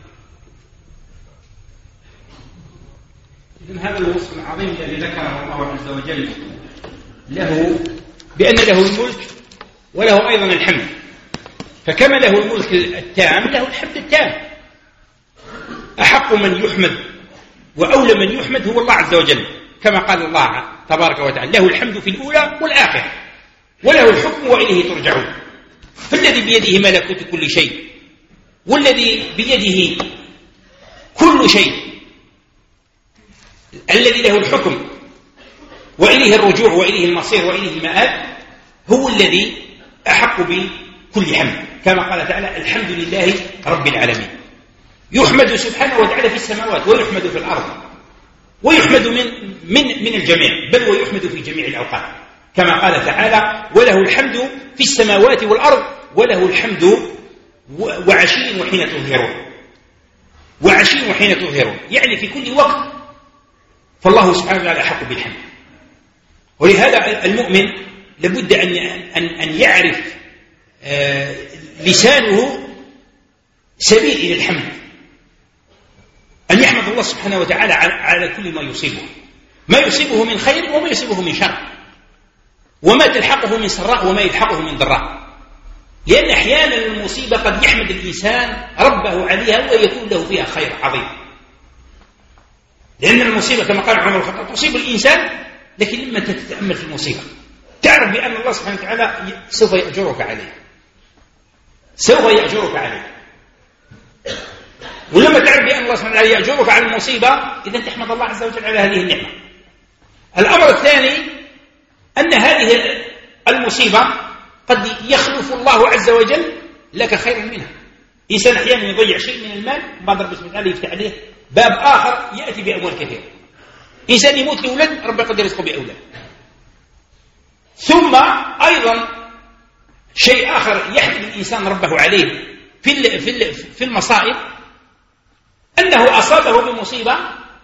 إذن هذا الوصف العظيم الذي ذكره الله عز وجل له بأن له الملك وله أيضا الحمد، فكما له الملك التام له الحمد التام. أحق من يحمد وأولى من يحمد هو الله عز وجل، كما قال الله تبارك وتعالى له الحمد في الأولى والآخرة وله الحكم وإليه ترجعون. فالذي بيده ملكوت كل شيء والذي بيده كل شيء الذي له الحكم وإليه الرجوع وإليه المصير وإليه المآب هو الذي أحق بكل حمد، كما قال تعالى: الحمد لله رب العالمين. يحمد سبحانه وتعالى في السماوات ويحمد في الأرض ويحمد من, من, من الجميع، بل ويحمد في جميع الأوقات، كما قال تعالى: وله الحمد في السماوات والأرض وله الحمد وعشي وحين تظهرون. وعشي وحين تظهرون يعني في كل وقت، فالله سبحانه وتعالى أحق بالحمد. ولهذا المؤمن لابد أن, أن, أن يعرف آه لسانه سبيل إلى الحمد، أن يحمد الله سبحانه وتعالى على كل ما يصيبه، ما يصيبه من خير وما يصيبه من شر، وما تلحقه من سراء وما يلحقه من ضراء. لأن أحيانا المصيبة قد يحمد الإنسان ربه عليها ويكون له فيها خير عظيم، لأن المصيبة كما قال عمر الخطاب تصيب الإنسان، لكن لما تتأمل في المصيبة تعرف بأن الله سبحانه وتعالى سوف يأجرك عليها، سوف يأجرك عليها. ولما تعرف بأن الله سبحانه وتعالى يأجرك على المصيبة، إذا تحمد الله عز وجل على هذه النعمة. الأمر الثاني أن هذه المصيبة قد يخلف الله عز وجل لك خيرا منها. إنسان أحيانا يضيع شيء من المال، بعد رب سبحانه وتعالى يفتح عليه باب آخر يأتي بأموال كثيرة. إنسان يموت لأولاد، رب قد يرزقه بأولاد. ثم أيضا شيء آخر يحمل الإنسان ربه عليه في في المصائب، أنه أصابه بمصيبة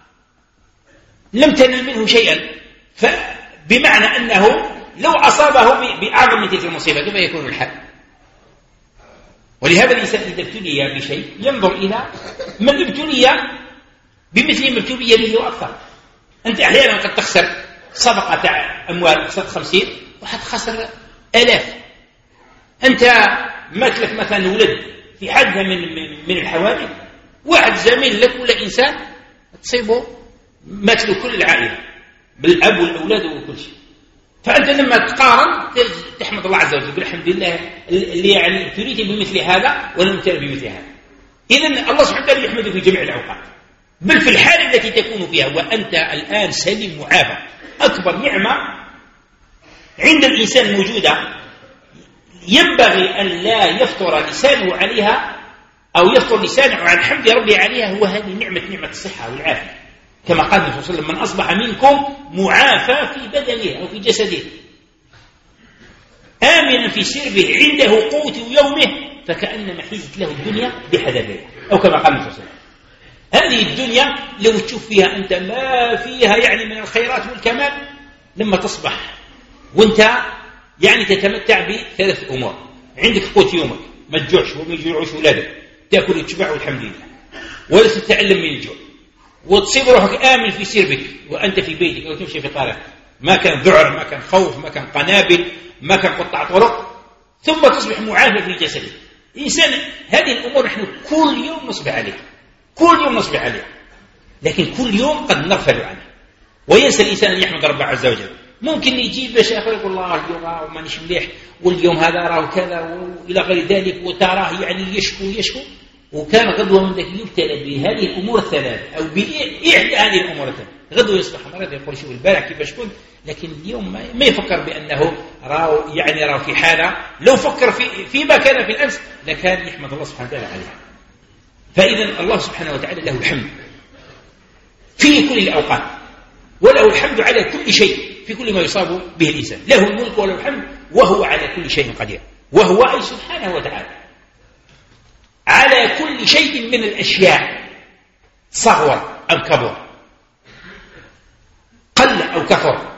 لم تنل منه شيئا، فبمعنى أنه لو أصابه بأعظم تلك المصيبة كيف يكون الحال؟ ولهذا الإنسان إذا ابتلي بشيء ينظر إلى من ابتلي بمثل ما ابتلي به وأكثر. أنت أحيانا قد تخسر صفقة أموال خسرت خمسين وحد خسر آلاف. أنت مات لك مثلا ولد في حادثة من من الحوادث، واحد زميل لك ولا إنسان تصيبه مات له كل العائلة بالأب والأولاد وكل شيء. فأنت لما تقارن تحمد الله عز وجل بالحمد لله اللي يعني ابتليت بمثل هذا ولم ابتلى بمثل هذا. إذن الله سبحانه وتعالى يحمد في جميع الأوقات، بل في الحال التي تكون فيها وأنت الآن سليم معافى. أكبر نعمة عند الإنسان موجودة ينبغي أن لا يفطر لسانه عليها أو يفطر لسانه عن حمد ربه عليها، هو هذه نعمة نعمة الصحة والعافية، كما قال النبي صلى الله عليه وسلم: من أصبح منكم معافى في بدنه أو في جسده آمنا في سربه عنده قوت يومه فكأنما حيزت له الدنيا بحذافيرها، أو كما قال النبي صلى الله عليه وسلم. هذه الدنيا لو تشوف فيها أنت ما فيها يعني من الخيرات والكمال، لما تصبح وانت يعني تتمتع بثلاث أمور: عندك قوت يومك، ما تجوعش وما يجوعوش ولادك، تأكل وتشبع والحمد لله، ولا تتألم من الجوع، وتصيب روحك آمن في سربك وأنت في بيتك أو تمشي في طريقك، ما كان ذعر، ما كان خوف، ما كان قنابل، ما كان قطع طرق، ثم تصبح معافى في جسدك. إنسان هذه الأمور نحن كل يوم نصبح عليها، كل يوم نصبح عليها، لكن كل يوم قد نغفل عنها وينسى الإنسان أن يحمد ربه عز وجل. ممكن يجيب باش يقول الله اليوم راه مانيش مليح، واليوم هذا راه كذا وإلى غير ذلك، وتراه يعني يشكو يشكو، وكان غدوة من ذاك يبتلى بهذه الأمور الثلاث أو بإحدى هذه الأمور الثلاث، غدوة يصبح مريض يقول شوف البارح كيفاش كنت، لكن اليوم ما يفكر بأنه راه يعني راه في حالة، لو فكر في فيما كان في الأمس لكان يحمد الله سبحانه وتعالى عليها. فإذا الله سبحانه وتعالى له الحمد في كل الأوقات، وله الحمد على كل شيء في كل ما يصاب به الإنسان، له الملك وله الحمد وهو على كل شيء قدير، وهو أي سبحانه وتعالى على كل شيء من الأشياء، صغر أو كبر، قل أو كثر،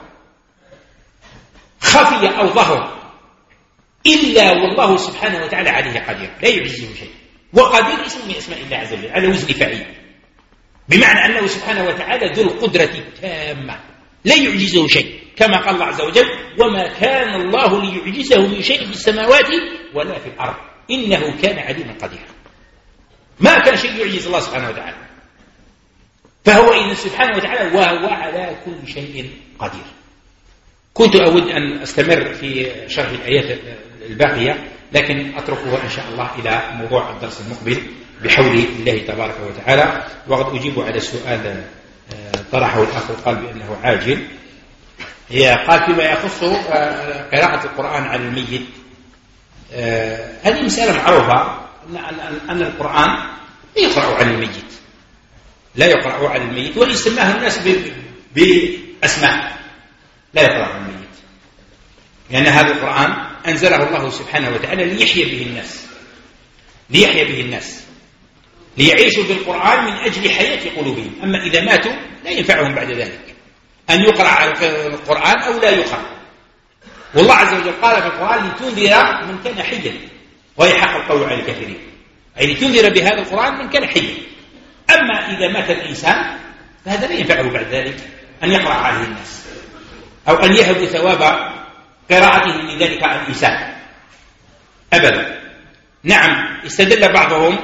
خفي أو ظهر، إلا والله سبحانه وتعالى عليه قدير، لا يعجزه شيء. وقدير اسم من أسماء الله عز وجل على وزن فعيل، بمعنى أنه سبحانه وتعالى ذو القدرة التامة لا يعجزه شيء، كما قال الله عز وجل: وما كان الله ليعجزه من شيء في السماوات ولا في الأرض إنه كان عليما قديرا. ما كان شيء يعجز الله سبحانه وتعالى، فهو إذن سبحانه وتعالى وهو على كل شيء قدير. كنت أود أن أستمر في شرح الآيات الباقية، لكن أتركه إن شاء الله إلى موضوع الدرس المقبل بحول الله تبارك وتعالى. وقد أجيب على سؤال طرحه الأخ قال بأنه عاجل. هي قال فيما يخص قراءة القرآن على الميت، هذه مسألة معروفة أن القرآن لا يقرأ على الميت، لا يقرأ على الميت، وإن سماه الناس بأسماء لا يقرأ على الميت، لأن هذا القرآن أنزله الله سبحانه وتعالى ليحيى به الناس، ليحيى به الناس ليعيشوا بالقرآن من أجل حياة قلوبهم. أما إذا ماتوا لا ينفعهم بعد ذلك أن يقرأ على القرآن أو لا يقرأ. والله عز وجل قال في القرآن لتنذر من كان حيا ويحق القول على الكافرين، أي لتنذر بهذا القرآن من كان حيا. أما إذا مات الإنسان فهذا لا ينفعه بعد ذلك أن يقرأ عليه الناس أو أن يهب ثواب قراءته لذلك على الإنسان أبدا. نعم، استدل بعضهم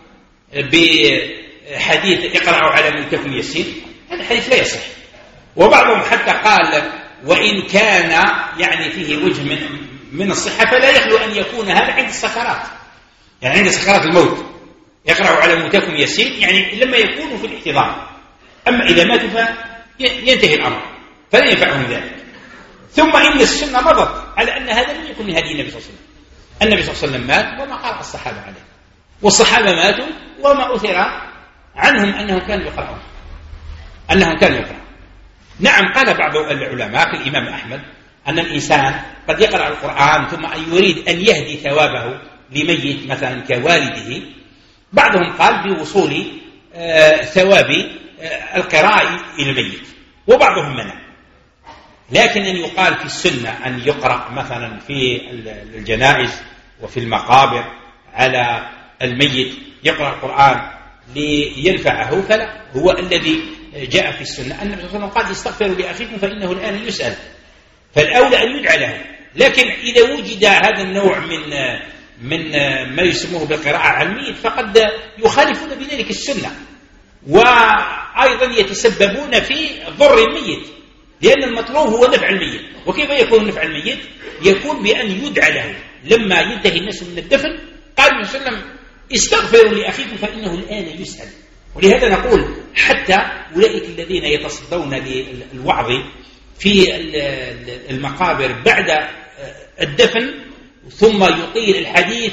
بحديث اقرأوا على ملككم يسير، هذا الحديث لا يصح، وبعضهم حتى قال وإن كان يعني فيه وجه من من الصحة فلا يخلو أن يكون هذا عند السكرات، يعني عند سكرات الموت يقرأوا على موتكم يسير، يعني لما يكونوا في الاحتضار. أما إذا ماتوا فينتهي الأمر فلا ينفعهم ذلك. ثم إن السنة مضت على أن هذا لم يكن من هدي النبي صلى الله عليه وسلم. النبي صلى الله عليه وسلم مات وما قرأ الصحابة عليه، والصحابة ماتوا وما أثر عنهم أنهم كانوا يقرأون أنهم كانوا يقرأون. نعم، قال بعض العلماء كالإمام أحمد أن الإنسان قد يقرأ القرآن ثم أن يريد أن يهدي ثوابه لميت مثلا كوالده، بعضهم قال بوصول آه ثواب آه القراءة إلى الميت، وبعضهم منع. لكن أن يقال في السنة أن يقرأ مثلا في الجنائز وفي المقابر على الميت يقرأ القرآن لينفعه، فلا، هو الذي جاء في السنة أن النبي صلى الله عليه وسلم قال استغفروا لأخيكم فإنه الآن يسأل، فالأولى أن يدعى له. لكن إذا وجد هذا النوع من من ما يسموه بالقراءة على الميت فقد يخالفون بذلك السنة، وأيضا يتسببون في ضر الميت، لأن المطلوب هو نفع الميت. وكيف يكون نفع الميت؟ يكون بأن يدعى له. لما ينتهي الناس من الدفن قال النبي صلى الله عليه وسلم استغفروا لأخيكم فإنه الآن يسأل. ولهذا نقول حتى أولئك الذين يتصدون للوعظ في المقابر بعد الدفن ثم يطيل الحديث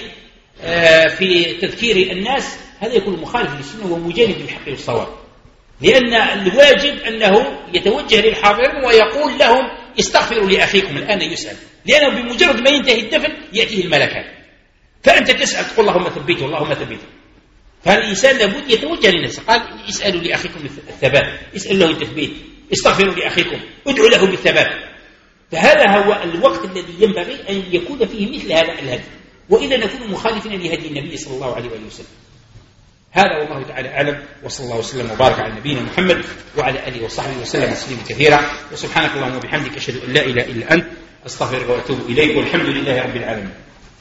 في تذكير الناس، هذا يكون مخالف للسنة ومجانب للحق والصواب، لأن الواجب أنه يتوجه للحاضرين ويقول لهم استغفروا لأخيكم الآن يسأل، لأنه بمجرد ما ينتهي الدفن يأتيه الملكان، فأنت تسأل تقول اللهم ثبته اللهم ثبته. فالإنسان لابد يتوجه للناس، قال اسألوا لأخيكم الثبات، اسألوا له التثبيت، استغفروا لأخيكم، ادعوا له بالثبات. فهذا هو الوقت الذي ينبغي أن يكون فيه مثل هذا الهدي، وإلا نكون مخالفين لهدي النبي صلى الله عليه وسلم. هذا والله تعالى أعلم، وصلى الله وسلم وبارك على نبينا محمد وعلى آله وصحبه وسلم تسليما كثيرا، وسبحانك اللهم وبحمدك أشهد أن لا إله إلا أنت أستغفرك وأتوب إليك، والحمد لله رب العالمين.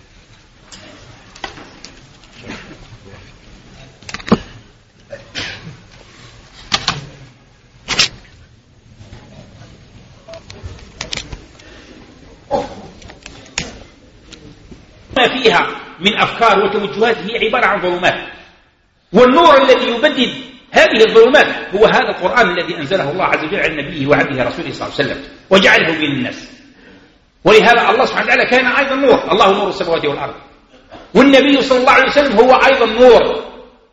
ما فيها من أفكار وتوجهات هي عبارة عن ظلمات، والنور الذي يبدد هذه الظلمات هو هذا القرآن الذي أنزله الله عز وجل على نبيه وعبده رسوله صلى الله عليه وسلم وجعله بين الناس. ولهذا الله سبحانه وتعالى كان أيضا نور، الله نور السماوات والأرض، والنبي صلى الله عليه وسلم هو أيضا نور،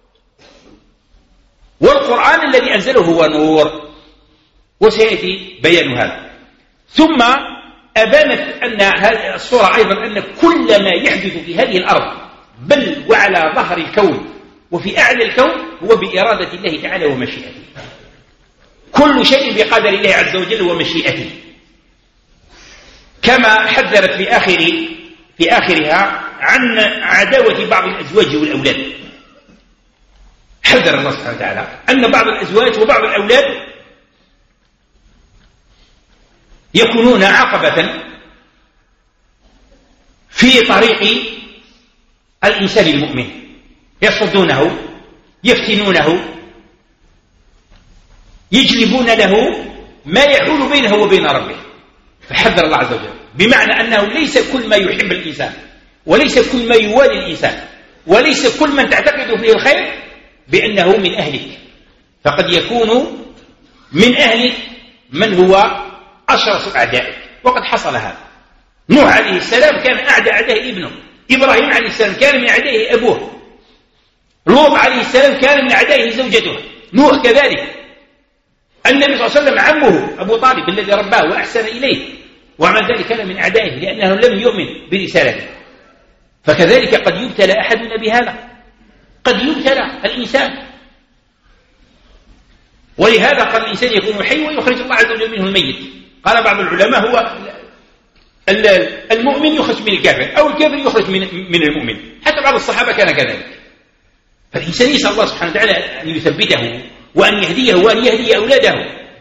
والقرآن الذي أنزله هو نور، وسيأتي بيان هذا. ثم أبانت أن هذه الصورة أيضا أن كل ما يحدث في هذه الأرض بل وعلى ظهر الكون وفي أعلى الكون هو بإرادة الله تعالى ومشيئته، كل شيء بقدر الله عز وجل ومشيئته، كما حذرت في آخر في آخرها عن عداوة بعض الأزواج والأولاد. حذر الله سبحانه وتعالى أن بعض الأزواج وبعض الأولاد يكونون عقبة في طريق الإنسان المؤمن، يصدونه، يفتنونه، يجلبون له ما يحول بينه وبين ربه. فحذر الله عز وجل، بمعنى أنه ليس كل ما يحب الإنسان، وليس كل ما يوالي الإنسان، وليس كل من تعتقد فيه الخير بأنه من أهلك، فقد يكون من أهلك من هو أشرس أعدائك، وقد حصل هذا. نوح عليه السلام كان أعدى أعدائه ابنه، إبراهيم عليه السلام كان من أعدائه أبوه، لوط عليه السلام كان من أعدائه زوجته، نوح كذلك. النبي صلى الله عليه وسلم عمه أبو طالب الذي رباه وأحسن إليه، ومع ذلك كان من أعدائه لأنه لم يؤمن برسالته. فكذلك قد يبتلى أحدنا بهذا، قد يبتلى الإنسان، ولهذا قال الإنسان يكون حي ويخرج الله عز وجل منه الميت. قال بعض العلماء هو المؤمن يخرج من الكافر، أو الكافر يخرج من من المؤمن، حتى بعض الصحابة كان كذلك. فالإنسان يسأل الله سبحانه وتعالى أن يثبته وأن يهديه وأن يهدي أولاده.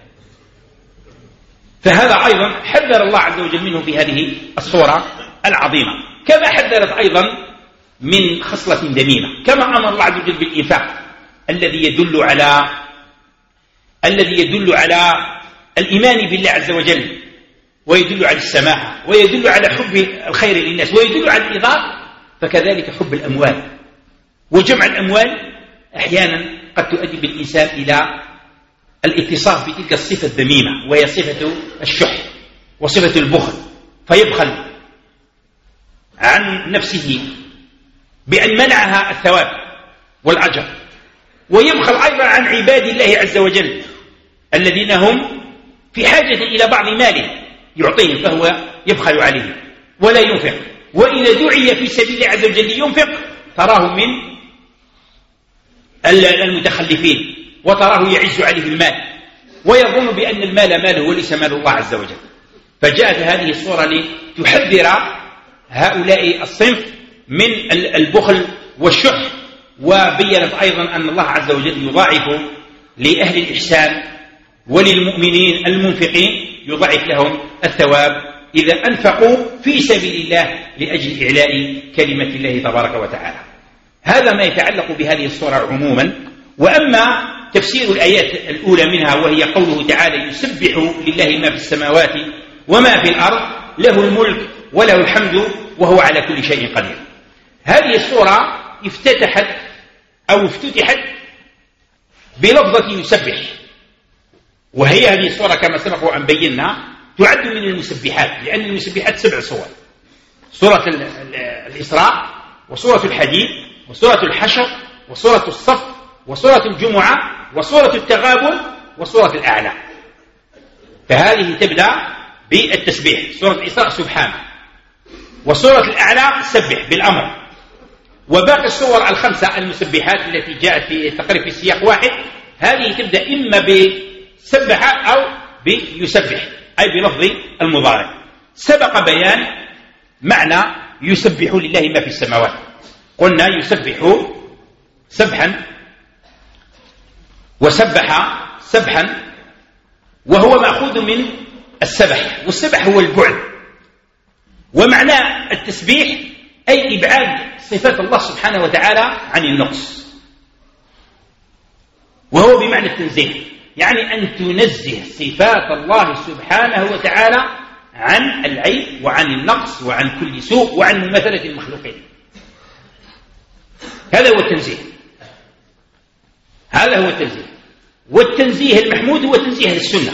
فهذا أيضا حذر الله عز وجل منه في هذه الصورة العظيمة، كما حذرت أيضا من خصلة ذميمة، كما أمر الله عز وجل بالإنفاق الذي يدل على الذي يدل على الإيمان بالله عز وجل، ويدل على السماحة، ويدل على حب الخير للناس، ويدل على الإضاءة. فكذلك حب الأموال وجمع الأموال أحيانا قد تؤدي بالإنسان إلى الاتصاف بتلك الصفة الذميمة، وهي صفة الشح وصفة البخل، فيبخل عن نفسه بأن منعها الثواب والأجر، ويبخل أيضا عن عباد الله عز وجل الذين هم في حاجة إلى بعض ماله يعطيهم، فهو يبخل عليه ولا ينفق. وإذا دعي في سبيل الله عز وجل ينفق تراه من المتخلفين، وتراه يعز عليه المال ويظن بأن المال ماله وليس مال الله عز وجل. فجاءت هذه الصورة لتحذر هؤلاء الصنف من البخل والشح، وبينت أيضا أن الله عز وجل يضاعف لأهل الإحسان وللمؤمنين المنفقين، يضاعف لهم الثواب إذا أنفقوا في سبيل الله لأجل إعلاء كلمة الله تبارك وتعالى. هذا ما يتعلق بهذه الصورة عموما. وأما تفسير الآيات الأولى منها، وهي قوله تعالى يسبح لله ما في السماوات وما في الأرض له الملك وله الحمد وهو على كل شيء قدير. هذه الصورة افتتحت أو افتتحت بلفظة يسبح، وهي هذه الصورة كما سبق وأن بينا تعد من المسبحات، لأن المسبحات سبع صور: سورة الإسراء، وسورة الحديد، وسورة الحشر، وسورة الصف، وسورة الجمعة، وسورة التغابن، وسورة الأعلى. فهذه تبدأ بالتسبيح: سورة الإسراء سبحانه، وسورة الأعلى سبح بالأمر، وباقي الصور الخمسة المسبحات التي جاءت في تقريبا في سياق واحد هذه تبدأ إما بسبح أو بيسبح، أي بلفظ المضارع. سبق بيان معنى يسبح لله ما في السماوات، قلنا يسبح سبحا وسبح سبحا، وهو مأخوذ من السبح، والسبح هو البعد. ومعنى التسبيح أي إبعاد صفات الله سبحانه وتعالى عن النقص، وهو بمعنى التنزيه، يعني أن تنزه صفات الله سبحانه وتعالى عن العيب وعن النقص وعن كل سوء وعن مماثلة المخلوقين. هذا هو التنزيه، هذا هو التنزيه. والتنزيه المحمود هو تنزيه أهل السنة.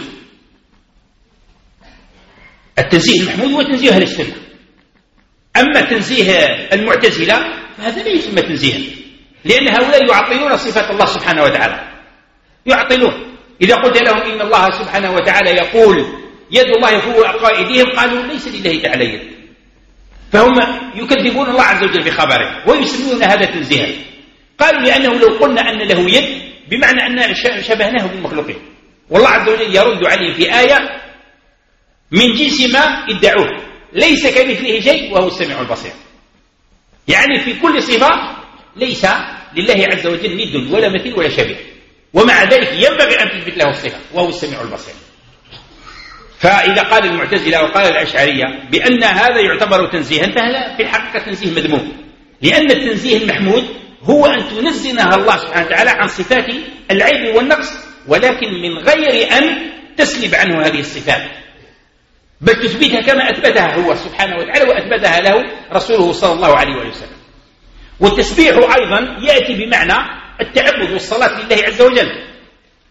التنزيه المحمود هو تنزيه أهل السنة. أما تنزيه المعتزلة فهذا لا يسمى تنزيها، لأن هؤلاء يعطلون صفات الله سبحانه وتعالى، يعطلون. إذا قلت لهم إن الله سبحانه وتعالى يقول يد الله فوق أيديهم قالوا ليس لله تعالى يد، فهم يكذبون الله عز وجل بخبره ويسمون هذا تنزيها. قالوا لأنه لو قلنا أن له يد بمعنى أن شبهناه بالمخلوقين، والله عز وجل يرد عليه في آية من جنس ما ادعوه: ليس كمثله شيء وهو السميع البصير. يعني في كل صفة ليس لله عز وجل ند ولا مثيل ولا شبيه، ومع ذلك ينبغي أن تثبت له الصفة وهو السميع البصير. فإذا قال المعتزلة أو قال الأشعرية بأن هذا يعتبر تنزيها فهذا في الحقيقة تنزيه مذموم، لأن التنزيه المحمود هو أن تنزه الله سبحانه وتعالى عن صفات العيب والنقص، ولكن من غير أن تسلب عنه هذه الصفات، بل تثبتها كما أثبتها هو سبحانه وتعالى وأثبتها له رسوله صلى الله عليه وسلم. والتسبيح أيضا يأتي بمعنى التعبد والصلاة لله عز وجل،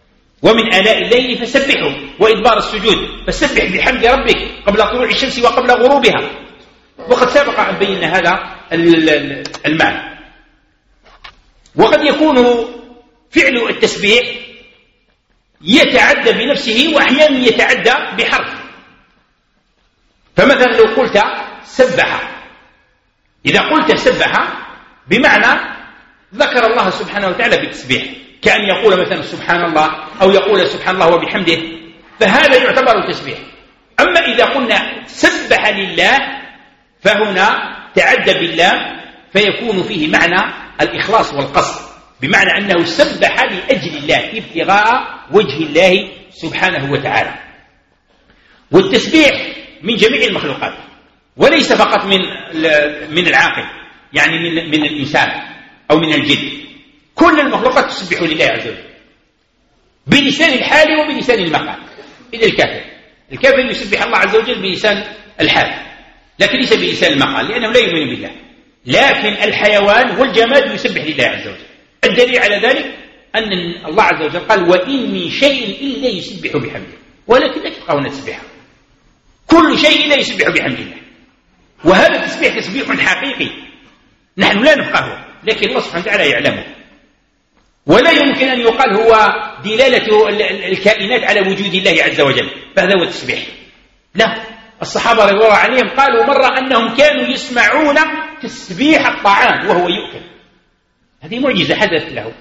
ومن آلاء الليل فسبحوا وإدبار السجود فسبح بحمد ربك قبل طلوع الشمس وقبل غروبها. وقد سبق أن بينا هذا المعنى. وقد يكون فعل التسبيح يتعدى بنفسه وأحيانا يتعدى بحرف. فمثلا لو قلت سبح، إذا قلت سبح بمعنى ذكر الله سبحانه وتعالى بالتسبيح، كأن يقول مثلا سبحان الله أو يقول سبحان الله وبحمده، فهذا يعتبر تسبيح. أما إذا قلنا سبح لله فهنا تعدى بالله، فيكون فيه معنى الإخلاص والقصد، بمعنى أنه سبح لأجل الله ابتغاء وجه الله سبحانه وتعالى. والتسبيح من جميع المخلوقات وليس فقط من من العاقل، يعني من من الإنسان أو من الجن. كل المخلوقات تسبح لله عز وجل بلسان الحال وبلسان المقال، إلا الكافر. الكافر يسبح الله عز وجل بلسان الحال لكن ليس بلسان المقال، لأنه لا يؤمن بالله. لكن الحيوان والجماد يسبح لله عز وجل. الدليل على ذلك أن الله عز وجل قال وإن من شيء إلا يسبح بحمده ولكن لا تفقهون تسبيحه. كل شيء لا يسبح بحمد الله، وهذا التسبيح تسبيح حقيقي نحن لا نفقهه، لكن الله سبحانه وتعالى يعلمه. ولا يمكن أن يقال هو دلالة الكائنات على وجود الله عز وجل، فهذا هو التسبيح. لا، الصحابة رضي الله عنهم قالوا مرة أنهم كانوا يسمعون تسبيح الطعام وهو يؤكل. هذه معجزة حدثت له،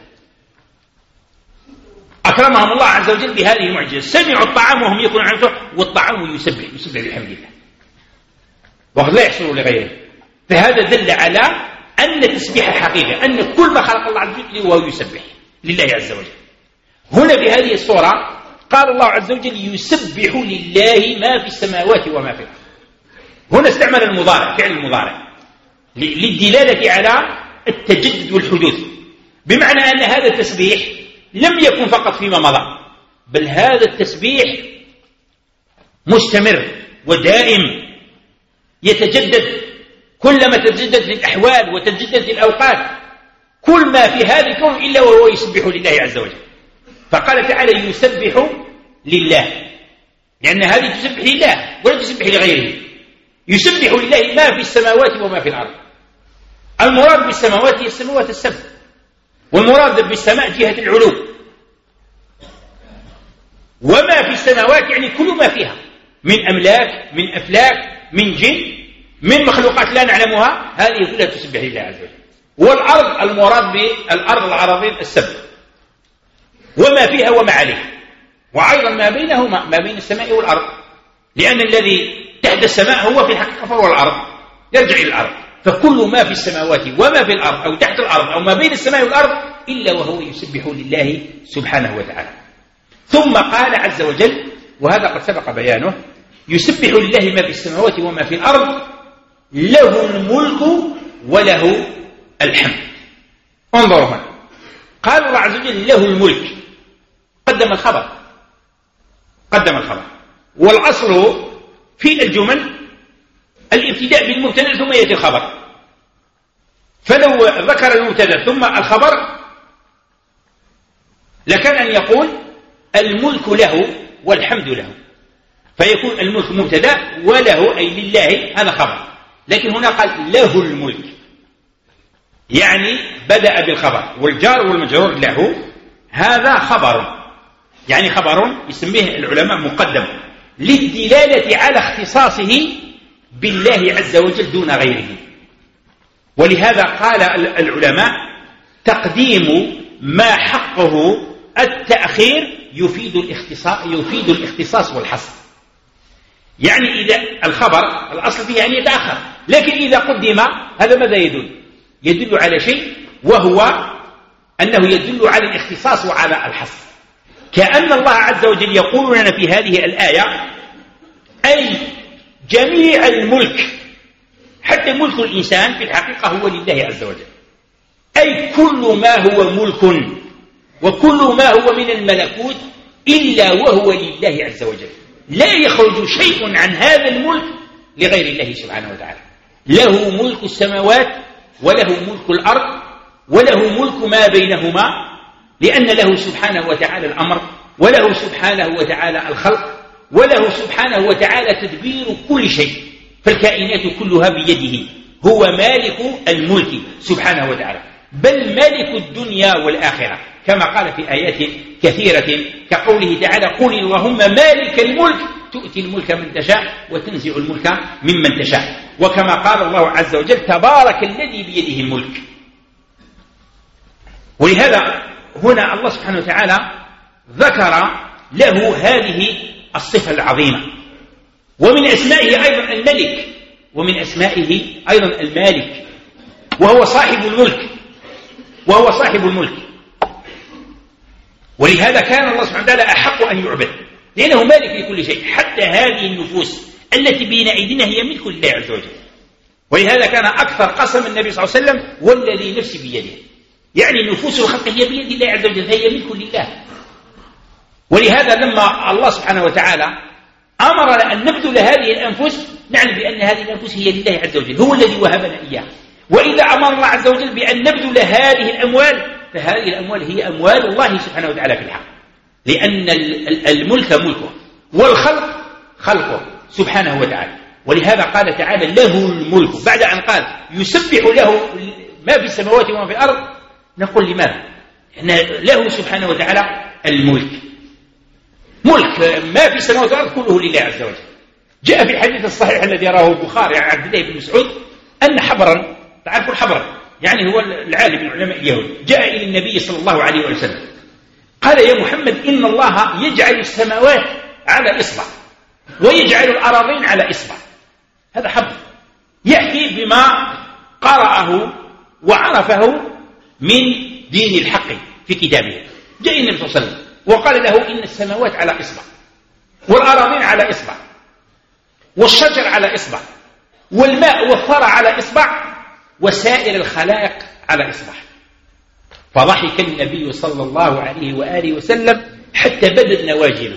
أكرمهم الله عز وجل بهذه المعجزة. سمعوا الطعام وهم يأكلون عنه والطعام يسبح يسبح بحمد الله وقد لا يحصل لغيره. فهذا دل على أن التسبيح حقيقة، أن كل ما خلق الله عز وجل وهو يسبح لله عز وجل. هنا بهذه الصورة قال الله عز وجل يسبح لله ما في السماوات وما في الأرض. هنا استعمل المضارع، فعل المضارع، للدلالة على التجدد والحدوث، بمعنى أن هذا التسبيح لم يكن فقط فيما مضى، بل هذا التسبيح مستمر ودائم يتجدد كلما تجددت الأحوال وتجددت الأوقات. كل ما في هذا الكون إلا وهو يسبح لله عز وجل. فقال تعالى يسبح لله، لأن هذه تسبح لله ولا تسبح لغيره. يسبح لله ما في السماوات وما في الأرض. المراد بالسماوات هي السماوات السبع، والمراد بالسماء جهة العلو. وما في السماوات يعني كل ما فيها من أملاك، من أفلاك، من جن، من مخلوقات لا نعلمها، هذه كلها تسبح لله عز وجل. والأرض المراد بالأرض العرضين السبع وما فيها وما عليها، وأيضا ما بينهما ما بين السماء والأرض، لأن الذي تحت السماء هو في الحقيقة فهو الأرض، يرجع إلى الأرض. فكل ما في السماوات وما في الأرض أو تحت الأرض أو ما بين السماء والأرض إلا وهو يسبح لله سبحانه وتعالى. ثم قال عز وجل، وهذا قد سبق بيانه، يسبح لله ما في السماوات وما في الأرض له الملك وله الحمد. انظروا هنا، قال الله عز وجل له الملك، قدم الخبر قدم الخبر والأصل في الجمل الابتداء بالمبتدا ثم يأتي الخبر. فلو ذكر المبتدا ثم الخبر لكان أن يقول الملك له والحمد له، فيكون الملك مبتدا وله أي لله هذا خبر. لكن هنا قال له الملك، يعني بدأ بالخبر، والجار والمجرور له هذا خبر، يعني خبر يسميه العلماء مقدم للدلالة على اختصاصه بالله عز وجل دون غيره. ولهذا قال العلماء تقديم ما حقه التأخير يفيد الاختصاص يفيد الاختصاص والحصر. يعني إذا الخبر الأصل فيه أن يتأخر، لكن إذا قدم هذا ماذا يدل؟ يدل على شيء، وهو أنه يدل على الاختصاص وعلى الحصر. كأن الله عز وجل يقول لنا في هذه الآية أي جميع الملك، حتى ملك الإنسان في الحقيقة هو لله عز وجل، أي كل ما هو ملك وكل ما هو من الملكوت إلا وهو لله عز وجل. لا يخرج شيء عن هذا الملك لغير الله سبحانه وتعالى. له ملك السماوات وله ملك الأرض وله ملك ما بينهما، لأن له سبحانه وتعالى الأمر وله سبحانه وتعالى الخلق، وله سبحانه وتعالى تدبير كل شيء، فالكائنات كلها بيده، هو مالك الملك سبحانه وتعالى، بل مالك الدنيا والآخرة، كما قال في آيات كثيرة كقوله تعالى: قل اللهم مالك الملك تؤتي الملك من تشاء وتنزع الملك ممن تشاء، وكما قال الله عز وجل: تبارك الذي بيده الملك. ولهذا هنا الله سبحانه وتعالى ذكر له هذه الصفة العظيمة. ومن أسمائه أيضا الملك، ومن أسمائه أيضا المالك، وهو صاحب الملك، وهو صاحب الملك. ولهذا كان الله سبحانه وتعالى أحق أن يعبد، لأنه مالك لكل شيء، حتى هذه النفوس التي بين أيدينا هي ملك لله عز وجل. ولهذا كان أكثر قسم النبي صلى الله عليه وسلم: والذي نفسي بيده، يعني نفوس الخلق هي بيد الله عز وجل، هي ملك لله. ولهذا لما الله سبحانه وتعالى أمرنا أن نبذل هذه الأنفس، نعلم بأن هذه الأنفس هي لله عز وجل، هو الذي وهبنا إياه. وإذا أمر الله عز وجل بأن نبذل هذه الأموال، فهذه الأموال هي أموال الله سبحانه وتعالى في الحق، لأن الملك ملكه والخلق خلقه سبحانه وتعالى. ولهذا قال تعالى: له الملك، بعد أن قال يسبح له ما في السماوات وما في الأرض، نقول لماذا؟ لأن له سبحانه وتعالى الملك، ملك ما في السماوات والأرض كله لله عز وجل. جاء في الحديث الصحيح الذي رواه البخاري عن عبد الله بن مسعود أن حبرا، تعرفوا الحبر يعني هو العالم من علماء اليهود، جاء إلى النبي صلى الله عليه وسلم قال: يا محمد، إن الله يجعل السماوات على إصبع ويجعل الأراضين على إصبع. هذا حبر يحكي بما قرأه وعرفه من دين الحق في كتابه. جاء النبي صلى الله عليه وسلم وقال له: إن السماوات على إصبع، والأراضين على إصبع، والشجر على إصبع، والماء والثرى على إصبع، وسائر الخلائق على إصبع. فضحك النبي صلى الله عليه وآله وسلم حتى بدت نواجذه.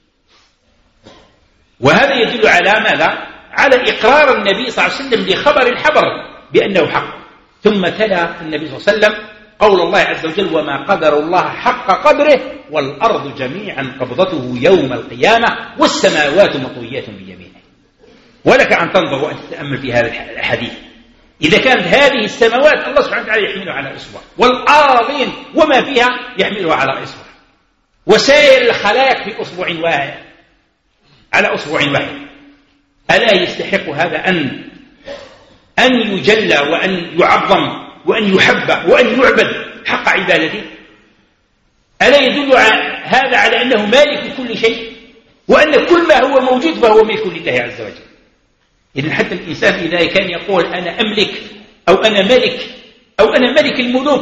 وهذا يدل على ماذا؟ على إقرار النبي صلى الله عليه وسلم لخبر الحبر بأنه حق. ثم تلا النبي صلى الله عليه وسلم قول الله عز وجل: وما قدر الله حق قدره والأرض جميعا قبضته يوم القيامة والسماوات مطويات بيمينه. ولك أن تنظر وأن تتأمل في هذا الحديث. إذا كانت هذه السماوات الله سبحانه وتعالى يحملها على إصبع، والأراضين وما فيها يحملها على إصبع، وسائر الخلائق في أصبع واحد على أصبع واحد، ألا يستحق هذا أن أن يجلى وأن يعظم وأن يحب وأن يعبد حق عبادته؟ ألا يدل هذا على أنه مالك كل شيء، وأن كل ما هو موجود فهو ملك لله عز وجل؟ إذن حتى الإنسان إذا كان يقول أنا أملك أو أنا ملك أو أنا ملك الملوك،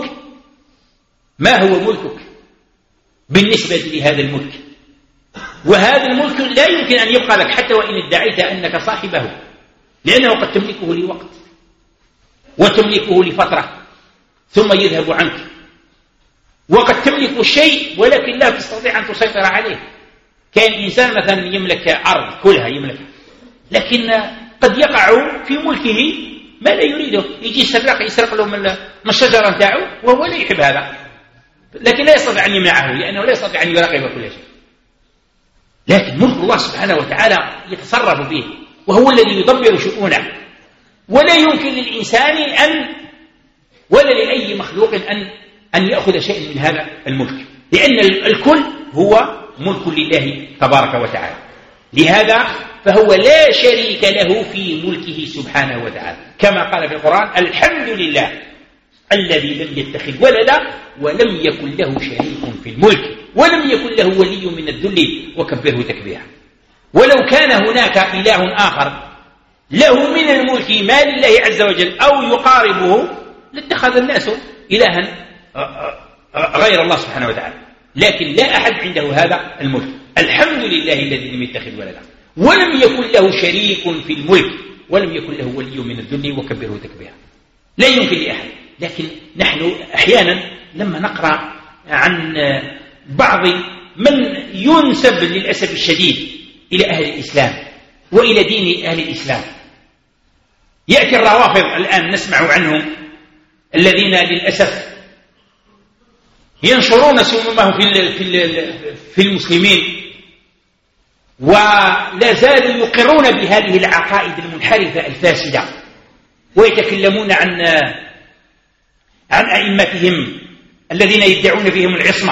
ما هو ملكك بالنسبة لهذا الملك؟ وهذا الملك لا يمكن أن يبقى لك حتى وإن ادعيت أنك صاحبه، لأنه قد تملكه لوقت وتملكه لفترة ثم يذهب عنك، وقد تملك الشيء ولكن لا تستطيع أن تسيطر عليه. كان إنسان مثلا يملك أرض كلها يملكها، لكن قد يقع في ملكه ما لا يريده، يجي يسرق يسرق له من الشجرة نتاعه وهو لا يحب هذا، لكن لا يستطيع أن يمنعه لأنه لا يستطيع أن يراقب كل شيء. لكن ملك الله سبحانه وتعالى يتصرف به، وهو الذي يدبر شؤونه، ولا يمكن للإنسان أن ولا لأي مخلوق أن أن يأخذ شيء من هذا الملك، لأن الكل هو ملك لله تبارك وتعالى. لهذا فهو لا شريك له في ملكه سبحانه وتعالى، كما قال في القرآن: الحمد لله الذي لم يتخذ ولدا ولم يكن له شريك في الملك ولم يكن له ولي من الذل وكبره تكبيرا. ولو كان هناك إله آخر له من الملك ما لله عز وجل أو يقاربه لاتخذ الناس إلها غير الله سبحانه وتعالى، لكن لا أحد عنده هذا الملك. الحمد لله الذي لم يتخذ ولدا ولم يكن له شريك في الملك ولم يكن له ولي من الذل وكبره تكبيرا. لا يمكن لأحد. لكن نحن أحيانا لما نقرأ عن بعض من ينسب للأسف الشديد إلى أهل الإسلام وإلى دين أهل الإسلام، يأتي الروافض الآن نسمع عنهم الذين للأسف ينشرون سمومه في المسلمين، ولا زالوا يقرون بهذه العقائد المنحرفة الفاسدة، ويتكلمون عن عن أئمتهم الذين يدعون فيهم العصمة،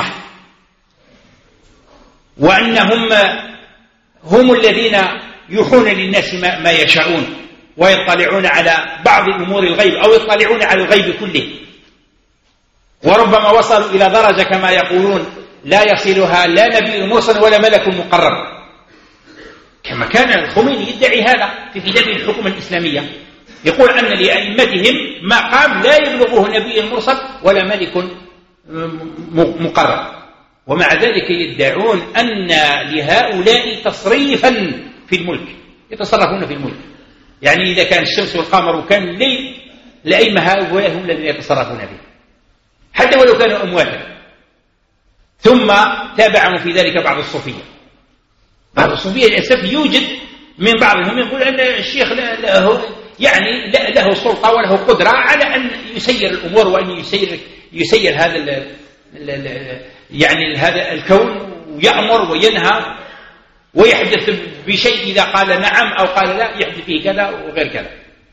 وأنهم هم الذين يوحون للناس ما يشاءون، ويطلعون على بعض أمور الغيب أو يطلعون على الغيب كله، وربما وصلوا إلى درجة كما يقولون لا يصلها لا نبي مرسل ولا ملك مقرب، كما كان الخميني يدعي هذا في كتابه الحكومة الإسلامية، يقول أن لأئمتهم مقام لا يبلغه نبي مرسل ولا ملك مقرب، ومع ذلك يدعون أن لهؤلاء تصريفا في الملك، يتصرفون في الملك، يعني إذا كان الشمس والقمر وكان الليل لأئمة هؤلاء هم الذين يتصرفون به حتى ولو كانوا أمواتا. ثم تابعهم في ذلك بعض الصوفية، بعض الصوفية للأسف يوجد من بعضهم يقول أن الشيخ له يعني له سلطة وله قدرة على أن يسير الأمور وأن يسير يسير هذا ال ال يعني هذا الكون، ويأمر وينهى ويحدث بشيء إذا قال نعم أو قال لا يحدث فيه كذا وغير كذا.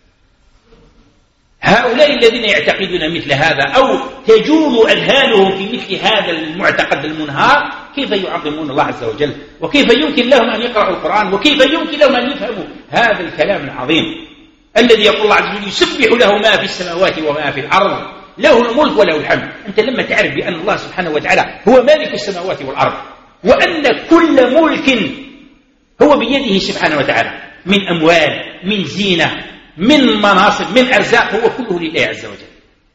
هؤلاء الذين يعتقدون مثل هذا أو تجول أذهانهم في مثل هذا المعتقد المنهار، كيف يعظمون الله عز وجل؟ وكيف يمكن لهم أن يقرأوا القرآن؟ وكيف يمكن لهم أن يفهموا هذا الكلام العظيم الذي يقول الله عز وجل يسبح له ما في السماوات وما في الأرض، له الملك وله الحمد. أنت لما تعرف بأن الله سبحانه وتعالى هو مالك السماوات والأرض، وأن كل ملك هو بيده سبحانه وتعالى، من أموال، من زينة، من مناصب، من أرزاق، هو كله لله عز وجل.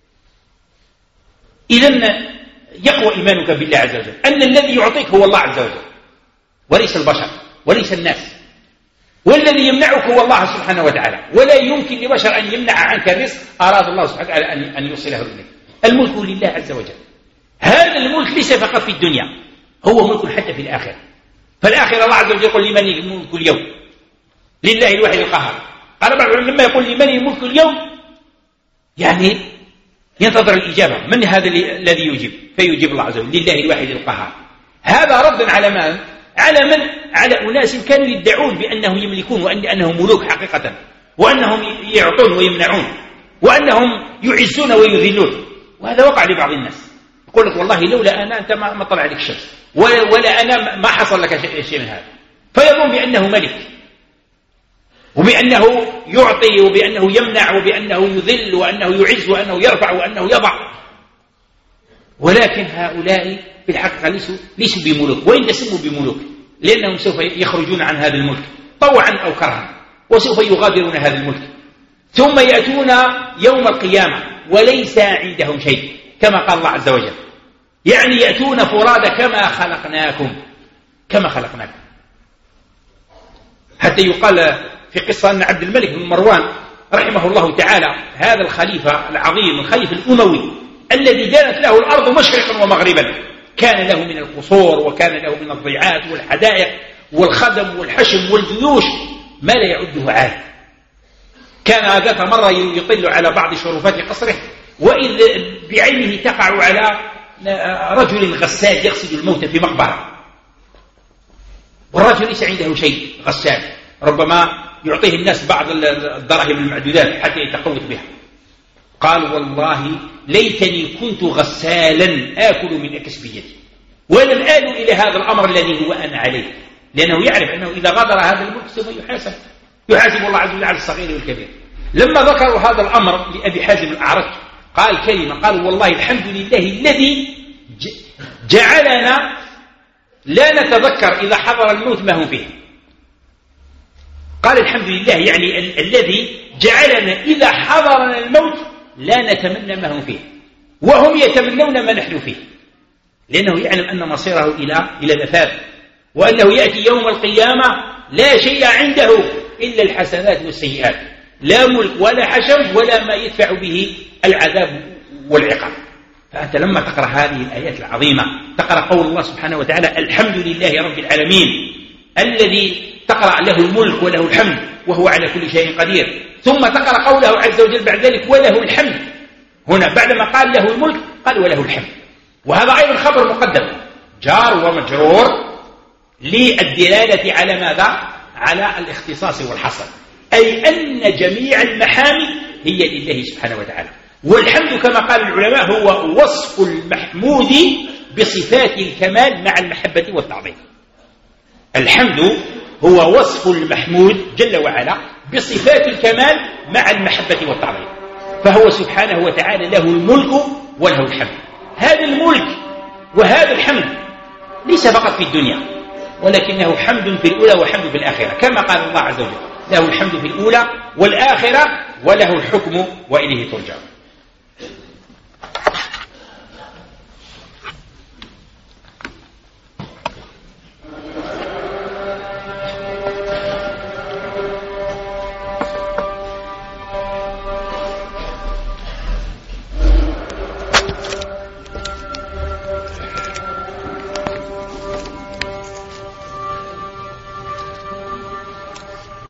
إذن يقوى إيمانك بالله عز وجل أن الذي يعطيك هو الله عز وجل وليس البشر وليس الناس، والذي يمنعك هو الله سبحانه وتعالى، ولا يمكن لبشر أن يمنع عنك الرزق أراد الله سبحانه وتعالى أن يوصله إليك. الملك لله عز وجل. هذا الملك ليس فقط في الدنيا، هو ملك حتى في الآخرة. فالآخرة الله عز وجل يقول لمن الملك اليوم؟ لله الواحد القهار. قال بعض لما يقول لمن الملك اليوم يعني ينتظر الإجابة، من هذا الذي يجيب؟ فيجيب الله عز وجل لله الواحد القهار. هذا رد على من؟ على من؟ على أناس كانوا يدعون بأنهم يملكون وأنهم ملوك حقيقة، وأنهم يعطون ويمنعون، وأنهم يعزون ويذلون. وهذا وقع لبعض الناس، يقول لك والله لولا أنا أنت ما طلع لك الشمس، ولا, ولا أنا ما حصل لك شيء من هذا، فيظن بأنه ملك وبأنه يعطي وبأنه يمنع وبأنه يذل وأنه يعز وأنه يرفع وأنه يضع. ولكن هؤلاء في الحقيقة ليسوا, ليسوا بملوك، وإن تسموا بملوك لأنهم سوف يخرجون عن هذا الملك طوعا أو كرها، وسوف يغادرون هذا الملك، ثم يأتون يوم القيامة وليس عندهم شيء كما قال الله عز وجل، يعني يأتون فرادى كما خلقناكم كما خلقناكم. حتى يقال في قصة أن عبد الملك بن مروان رحمه الله تعالى، هذا الخليفة العظيم الخليفة الأموي الذي دانت له الأرض مشرقا ومغربا، كان له من القصور وكان له من الضيعات والحدائق والخدم والحشم والجيوش ما لا يعده عاد. كان ذات مرة يطل على بعض شرفات قصره، وإذ بعينه تقع على رجل غسال يغسل الموت في مقبرة، والرجل ليس عنده شيء، غسال ربما يعطيه الناس بعض الدراهم المعدودات حتى يتقوت بها. قال والله ليتني كنت غسالا آكل من كسبيتي ولم آل إلى هذا الأمر الذي هو أنا عليه، لأنه يعرف أنه إذا غادر هذا الملك سوف يحاسب يحاسب الله عز وجل على الصغير والكبير. لما ذكروا هذا الأمر لأبي حازم الأعرج قال كلمة، قال والله الحمد لله الذي جعلنا لا نتذكر إذا حضر الموت ما هو فيه. قال الحمد لله يعني ال- الذي جعلنا إذا حضرنا الموت لا نتمنى ما هو فيه، وهم يتمنون ما نحن فيه، لأنه يعلم أن مصيره إلى إلى الأفات، وأنه يأتي يوم القيامة لا شيء عنده إلا الحسنات والسيئات، لا ملك ولا حشم ولا ما يدفع به العذاب والعقاب. فأنت لما تقرأ هذه الآيات العظيمة تقرأ قول الله سبحانه وتعالى الحمد لله رب العالمين الذي تقرأ له الملك وله الحمد وهو على كل شيء قدير، ثم تقرأ قوله عز وجل بعد ذلك وله الحمد. هنا بعدما قال له الملك قال وله الحمد، وهذا أيضا خبر مقدم جار ومجرور للدلالة على ماذا؟ على الاختصاص والحصر، أي أن جميع المحامد هي لله سبحانه وتعالى. والحمد كما قال العلماء هو وصف المحمود بصفات الكمال مع المحبة والتعظيم. الحمد هو وصف المحمود جل وعلا بصفات الكمال مع المحبة والتعظيم، فهو سبحانه وتعالى له الملك وله الحمد. هذا الملك وهذا الحمد ليس فقط في الدنيا، ولكنه حمد في الأولى وحمد في الآخرة، كما قال الله عز وجل له الحمد في الأولى والآخرة وله الحكم وإليه ترجعون.